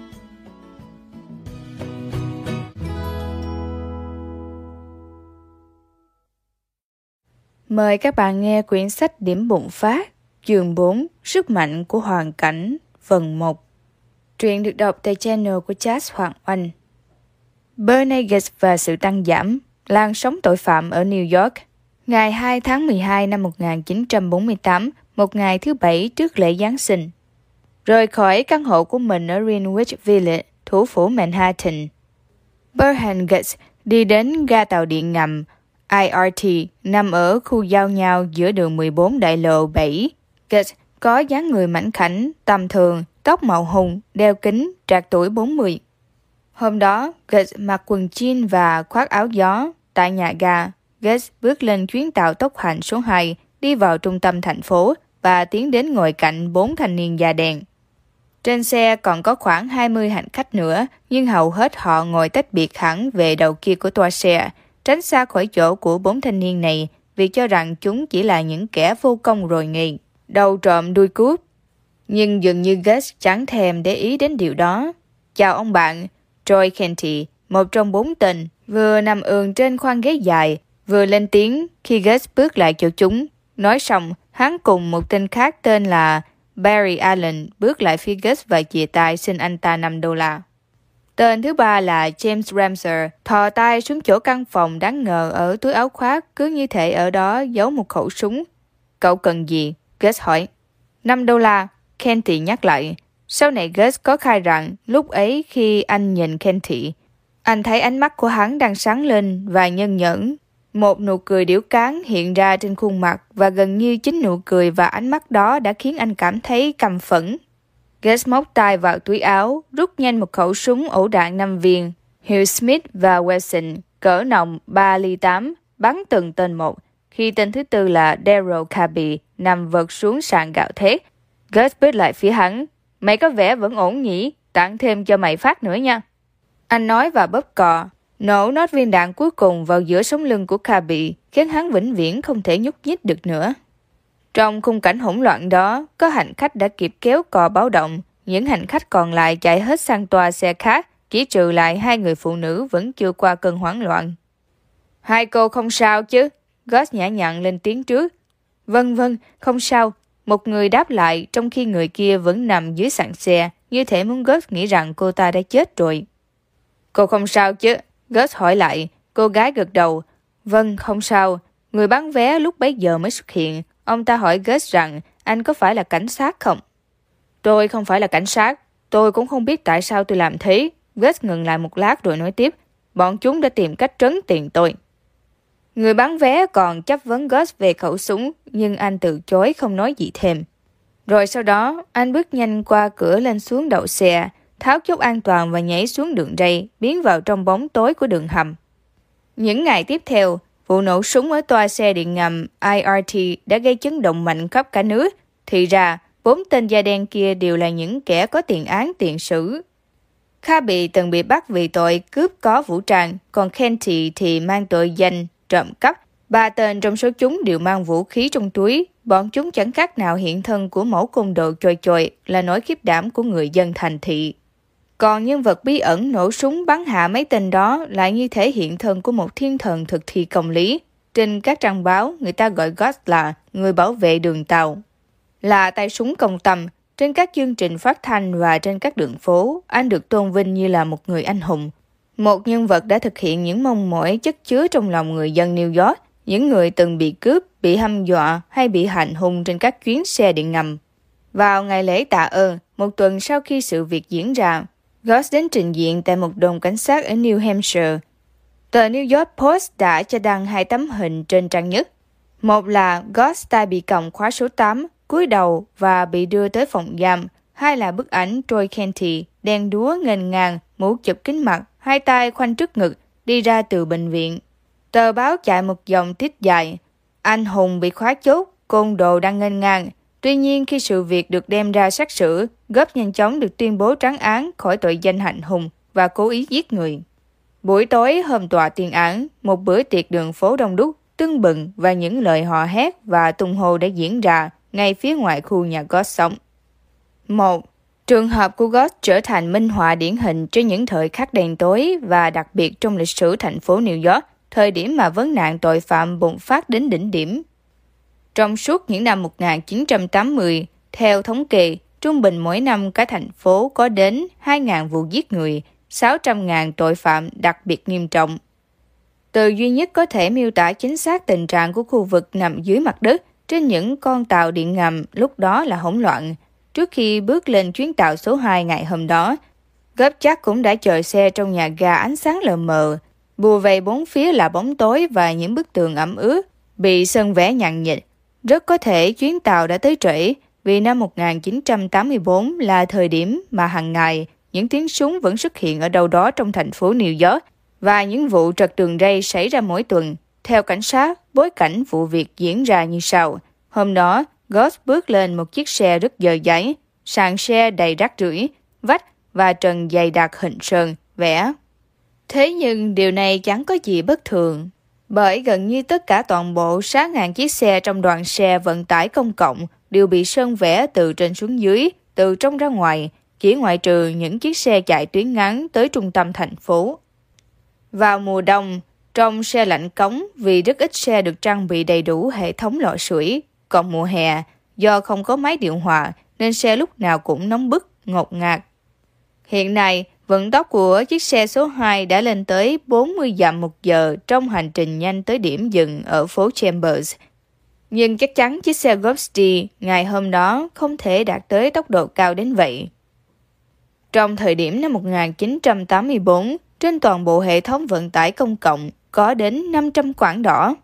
Mời các bạn nghe quyển sách Điểm Bùng Phát, chương bốn, Sức mạnh của hoàn cảnh, phần một. Truyện được đọc tại channel của Jazz Hoàng Anh. Bernie Gates và sự tăng giảm, làn sóng tội phạm ở New York. Ngày hai tháng mười hai năm một nghìn chín trăm bốn mươi tám, một ngày thứ Bảy trước lễ Giáng sinh. Rời khỏi căn hộ của mình ở Greenwich Village, thủ phủ Manhattan, Bernie Gates đi đến ga tàu điện ngầm I R T nằm ở khu giao nhau giữa đường mười bốn đại lộ bảy. Gates có dáng người mảnh khảnh, tầm thường, tóc màu hồng, đeo kính, trạc tuổi bốn mươi. Hôm đó, Gates mặc quần jean và khoác áo gió. Tại nhà ga, Gates bước lên chuyến tàu tốc hành số hai, đi vào trung tâm thành phố và tiến đến ngồi cạnh bốn thanh niên da đen. Trên xe còn có khoảng hai mươi hành khách nữa, nhưng hầu hết họ ngồi tách biệt hẳn về đầu kia của toa xe, tránh xa khỏi chỗ của bốn thanh niên này vì cho rằng chúng chỉ là những kẻ vô công rồi nghề, đầu trộm đuôi cướp. Nhưng dường như Gates chẳng thèm để ý đến điều đó. Chào ông bạn, Troy Kenty, một trong bốn tên, vừa nằm ườn trên khoang ghế dài, vừa lên tiếng khi Gates bước lại chỗ chúng. Nói xong, hắn cùng một tên khác tên là Barry Allen bước lại phía Gus và chìa tay xin anh ta năm đô la. Tên thứ ba là James Ramsey, thò tay xuống chỗ căn phòng đáng ngờ ở túi áo khoác, cứ như thể ở đó giấu một khẩu súng. Cậu cần gì? Gus hỏi. năm đô la, Kenty nhắc lại. Sau này Gus có khai rằng lúc ấy khi anh nhìn Kenty, anh thấy ánh mắt của hắn đang sáng lên và nhân nhẫn. Một nụ cười điểu cáng hiện ra trên khuôn mặt và gần như chính nụ cười và ánh mắt đó đã khiến anh cảm thấy căm phẫn. Gus móc tay vào túi áo, rút nhanh một khẩu súng ổ đạn năm viên, hiệu Smith và Wesson, cỡ nòng ba ly tám, bắn từng tên một. Khi tên thứ tư là Daryl Cabby nằm vật xuống sàn gạo thét, Gus bước lại phía hắn. Mày có vẻ vẫn ổn nhỉ, tặng thêm cho mày phát nữa nha. Anh nói và bóp cò, nổ nót viên đạn cuối cùng vào giữa sống lưng của Cabby, khiến hắn vĩnh viễn không thể nhúc nhích được nữa. Trong khung cảnh hỗn loạn đó, có hành khách đã kịp kéo cò báo động. Những hành khách còn lại chạy hết sang toa xe khác, chỉ trừ lại hai người phụ nữ vẫn chưa qua cơn hoảng loạn. Hai cô không sao chứ? Gus nhã nhặn lên tiếng trước. Vâng vâng, không sao. Một người đáp lại trong khi người kia vẫn nằm dưới sàn xe, như thể muốn Gus nghĩ rằng cô ta đã chết rồi. Cô không sao chứ? Gus hỏi lại. Cô gái gật đầu. Vâng, không sao. Người bán vé lúc bấy giờ mới xuất hiện. Ông ta hỏi Gus rằng anh có phải là cảnh sát không? Tôi không phải là cảnh sát. Tôi cũng không biết tại sao tôi làm thế. Gus ngừng lại một lát rồi nói tiếp. Bọn chúng đã tìm cách trấn tiền tôi. Người bán vé còn chất vấn Gus về khẩu súng, nhưng anh từ chối không nói gì thêm. Rồi sau đó, anh bước nhanh qua cửa lên xuống đậu xe, tháo chốt an toàn và nhảy xuống đường ray, biến vào trong bóng tối của đường hầm. Những ngày tiếp theo, vụ nổ súng ở toa xe điện ngầm I R T đã gây chấn động mạnh khắp cả nước. Thì ra, bốn tên da đen kia đều là những kẻ có tiền án tiền sử. Cabby từng bị bắt vì tội cướp có vũ trang, còn Kenty thì mang tội danh trộm cắp. Ba tên trong số chúng đều mang vũ khí trong túi. Bọn chúng chẳng khác nào hiện thân của mẫu côn đồ choi choi, là nỗi khiếp đảm của người dân thành thị. Còn nhân vật bí ẩn nổ súng bắn hạ mấy tên đó lại như thể hiện thân của một thiên thần thực thi công lý. Trên các trang báo, người ta gọi Gus là người bảo vệ đường tàu. Là tay súng công tâm, trên các chương trình phát thanh và trên các đường phố, anh được tôn vinh như là một người anh hùng. Một nhân vật đã thực hiện những mong mỏi chất chứa trong lòng người dân New York, những người từng bị cướp, bị hăm dọa hay bị hành hung trên các chuyến xe điện ngầm. Vào ngày lễ tạ ơn, một tuần sau khi sự việc diễn ra, Gus đến trình diện tại một đồn cảnh sát ở New Hampshire. Tờ New York Post đã cho đăng hai tấm hình trên trang nhất. Một là Gus tay bị còng khóa số tám, cúi đầu và bị đưa tới phòng giam. Hai là bức ảnh Troy Kenty, đen đúa nghênh ngang, mũ chụp kính mặt, hai tay khoanh trước ngực, đi ra từ bệnh viện. Tờ báo chạy một dòng tiết dài. Anh hùng bị khóa chốt, côn đồ đang nghênh ngang. Tuy nhiên khi sự việc được đem ra xét xử, Gus nhanh chóng được tuyên bố trắng án khỏi tội danh hành hung và cố ý giết người. Buổi tối hôm tòa tuyên án, một bữa tiệc đường phố đông đúc, tưng bừng và những lời hò hét và tung hô đã diễn ra ngay phía ngoài khu nhà Gus sống. một. Trường hợp của Gus trở thành minh họa điển hình cho những thời khắc đen tối và đặc biệt trong lịch sử thành phố New York, thời điểm mà vấn nạn tội phạm bùng phát đến đỉnh điểm. Trong suốt những năm một nghìn chín trăm tám mươi, theo thống kê, trung bình mỗi năm cả thành phố có đến hai nghìn vụ giết người, sáu trăm nghìn tội phạm đặc biệt nghiêm trọng. Từ duy nhất có thể miêu tả chính xác tình trạng của khu vực nằm dưới mặt đất trên những con tàu điện ngầm lúc đó là hỗn loạn. Trước khi bước lên chuyến tàu số hai ngày hôm đó, Gus chắc cũng đã chờ xe trong nhà ga ánh sáng lờ mờ, bùa vây bốn phía là bóng tối và những bức tường ẩm ướt, bị sơn vẽ nhằn nhịt. Rất có thể chuyến tàu đã tới trễ, vì năm một nghìn chín trăm tám mươi tư là thời điểm mà hàng ngày những tiếng súng vẫn xuất hiện ở đâu đó trong thành phố New York và những vụ trật đường ray xảy ra mỗi tuần. Theo cảnh sát, bối cảnh vụ việc diễn ra như sau. Hôm đó, Gus bước lên một chiếc xe rất dơ dáy, sàn xe đầy rác rưởi, vách và trần dày đặc hình sơn, vẽ. Thế nhưng điều này chẳng có gì bất thường, bởi gần như tất cả toàn bộ sáu nghìn chiếc xe trong đoàn xe vận tải công cộng đều bị sơn vẽ từ trên xuống dưới, từ trong ra ngoài, chỉ ngoại trừ những chiếc xe chạy tuyến ngắn tới trung tâm thành phố. Vào mùa đông, trong xe lạnh cống vì rất ít xe được trang bị đầy đủ hệ thống lò sưởi, còn mùa hè, do không có máy điều hòa, nên xe lúc nào cũng nóng bức, ngột ngạt. Hiện nay, vận tốc của chiếc xe số hai đã lên tới bốn mươi dặm một giờ trong hành trình nhanh tới điểm dừng ở phố Chambers. Nhưng chắc chắn chiếc xe Ghostly ngày hôm đó không thể đạt tới tốc độ cao đến vậy. Trong thời điểm năm một nghìn chín trăm tám mươi tư, trên toàn bộ hệ thống vận tải công cộng có đến năm trăm quãng đỏ.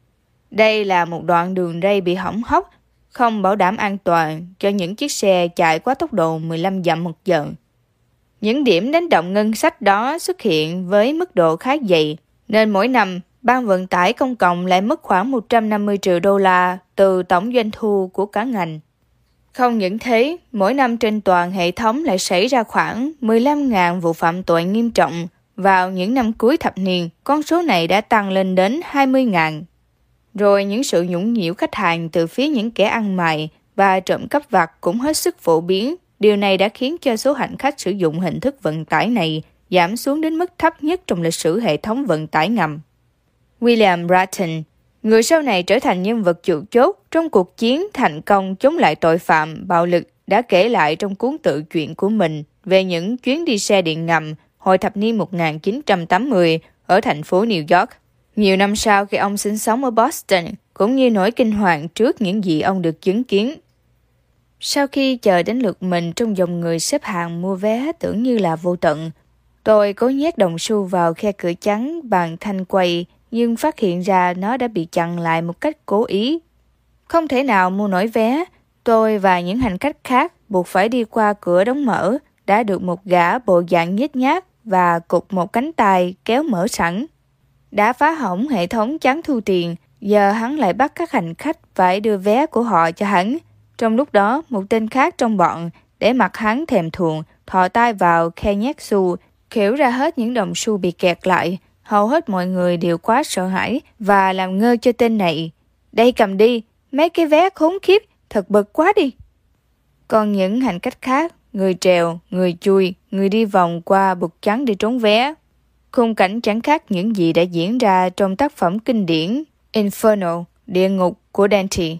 Đây là một đoạn đường ray bị hỏng hóc, không bảo đảm an toàn cho những chiếc xe chạy quá tốc độ mười lăm dặm một giờ. Những điểm đánh động ngân sách đó xuất hiện với mức độ khá dày, nên mỗi năm, ban vận tải công cộng lại mất khoảng một trăm năm mươi triệu đô la từ tổng doanh thu của cả ngành. Không những thế, mỗi năm trên toàn hệ thống lại xảy ra khoảng mười lăm nghìn vụ phạm tội nghiêm trọng. Vào những năm cuối thập niên, con số này đã tăng lên đến hai mươi nghìn. Rồi những sự nhũng nhiễu khách hàng từ phía những kẻ ăn mày và trộm cắp vặt cũng hết sức phổ biến. Điều này đã khiến cho số hành khách sử dụng hình thức vận tải này giảm xuống đến mức thấp nhất trong lịch sử hệ thống vận tải ngầm. William Bratton, người sau này trở thành nhân vật chủ chốt trong cuộc chiến thành công chống lại tội phạm, bạo lực, đã kể lại trong cuốn tự truyện của mình về những chuyến đi xe điện ngầm hồi thập niên một nghìn chín trăm tám mươi ở thành phố New York. Nhiều năm sau khi ông sinh sống ở Boston, cũng như nỗi kinh hoàng trước những gì ông được chứng kiến. Sau khi chờ đến lượt mình trong dòng người xếp hàng mua vé tưởng như là vô tận, tôi cố nhét đồng xu vào khe cửa trắng bằng thanh quay, nhưng phát hiện ra nó đã bị chặn lại một cách cố ý. Không thể nào mua nổi vé, tôi và những hành khách khác buộc phải đi qua cửa đóng mở, đã được một gã bộ dạng nhếch nhác và cụp một cánh tay kéo mở sẵn. Đã phá hỏng hệ thống chắn thu tiền, giờ hắn lại bắt các hành khách phải đưa vé của họ cho hắn. Trong lúc đó, một tên khác trong bọn, để mặt hắn thèm thuồng, thò tay vào khe nhét xu, khỉu ra hết những đồng xu bị kẹt lại. Hầu hết mọi người đều quá sợ hãi và làm ngơ cho tên này. Đây cầm đi, mấy cái vé khốn khiếp, thật bực quá đi. Còn những hành khách khác, người trèo, người chui, người đi vòng qua bục trắng để trốn vé. Khung cảnh chẳng khác những gì đã diễn ra trong tác phẩm kinh điển Inferno, Địa ngục của Dante.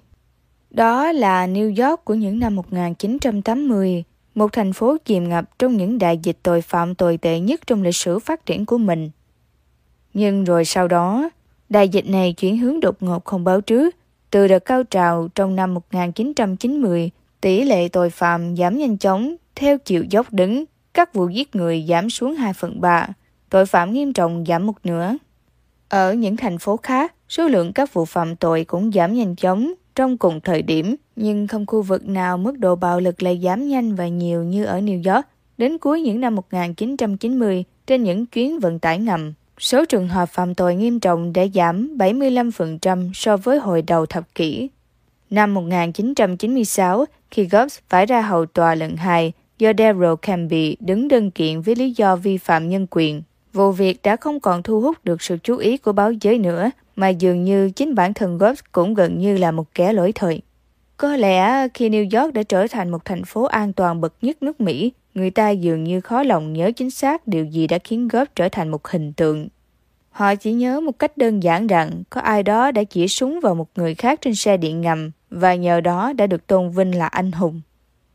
Đó là New York của những năm một nghìn chín trăm tám mươi, một thành phố chìm ngập trong những đại dịch tội phạm tồi tệ nhất trong lịch sử phát triển của mình. Nhưng rồi sau đó, đại dịch này chuyển hướng đột ngột không báo trước. Từ đợt cao trào trong năm một nghìn chín trăm chín mươi, tỷ lệ tội phạm giảm nhanh chóng theo chiều dốc đứng, các vụ giết người giảm xuống hai phần ba, tội phạm nghiêm trọng giảm một nửa. Ở những thành phố khác, số lượng các vụ phạm tội cũng giảm nhanh chóng trong cùng thời điểm, nhưng không khu vực nào mức độ bạo lực lại giảm nhanh và nhiều như ở New York. Đến cuối những năm một nghìn chín trăm chín mươi, trên những chuyến vận tải ngầm, số trường hợp phạm tội nghiêm trọng đã giảm bảy mươi lăm phần trăm so với hồi đầu thập kỷ. Năm một nghìn chín trăm chín mươi sáu, khi Goebbels phải ra hầu tòa lần hai do Darrell Campbell đứng đơn kiện với lý do vi phạm nhân quyền, vụ việc đã không còn thu hút được sự chú ý của báo giới nữa, mà dường như chính bản thân Goebbels cũng gần như là một kẻ lỗi thời. Có lẽ khi New York đã trở thành một thành phố an toàn bậc nhất nước Mỹ, người ta dường như khó lòng nhớ chính xác điều gì đã khiến Goebbels trở thành một hình tượng. Họ chỉ nhớ một cách đơn giản rằng có ai đó đã chĩa súng vào một người khác trên xe điện ngầm và nhờ đó đã được tôn vinh là anh hùng.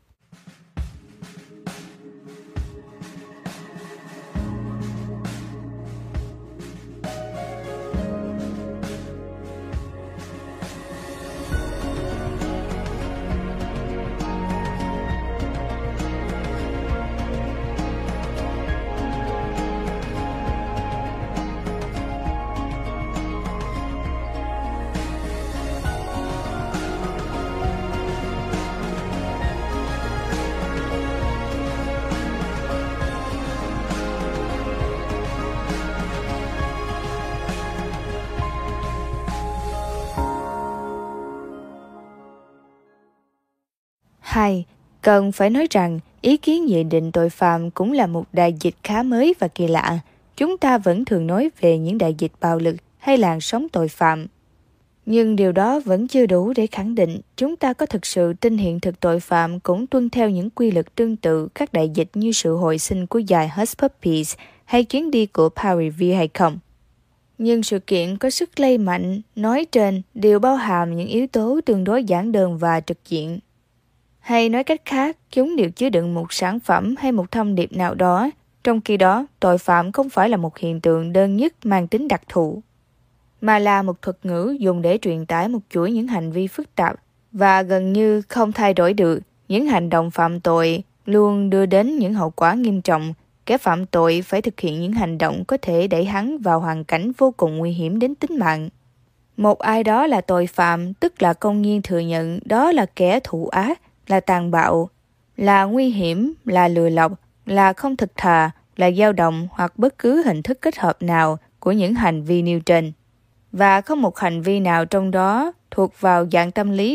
Hai, cần phải nói rằng ý kiến nhận định tội phạm cũng là một đại dịch khá mới và kỳ lạ. Chúng ta vẫn thường nói về những đại dịch bạo lực hay làn sóng tội phạm. Nhưng điều đó vẫn chưa đủ để khẳng định chúng ta có thực sự tin hiện thực tội phạm cũng tuân theo những quy luật tương tự các đại dịch như sự hồi sinh của dài Hush Puppies hay chuyến đi của Paris V hay không. Nhưng sự kiện có sức lây mạnh nói trên đều bao hàm những yếu tố tương đối giản đơn và trực diện. Hay nói cách khác, chúng đều chứa đựng một sản phẩm hay một thông điệp nào đó. Trong khi đó, tội phạm không phải là một hiện tượng đơn nhất mang tính đặc thù, mà là một thuật ngữ dùng để truyền tải một chuỗi những hành vi phức tạp và gần như không thay đổi được. Những hành động phạm tội luôn đưa đến những hậu quả nghiêm trọng. Kẻ phạm tội phải thực hiện những hành động có thể đẩy hắn vào hoàn cảnh vô cùng nguy hiểm đến tính mạng. Một ai đó là tội phạm, tức là công nhiên thừa nhận đó là kẻ thù ác, là tàn bạo, là nguy hiểm, là lừa lọc, là không thực thà, là dao động hoặc bất cứ hình thức kết hợp nào của những hành vi nêu trên. Và không một hành vi nào trong đó thuộc vào dạng tâm lý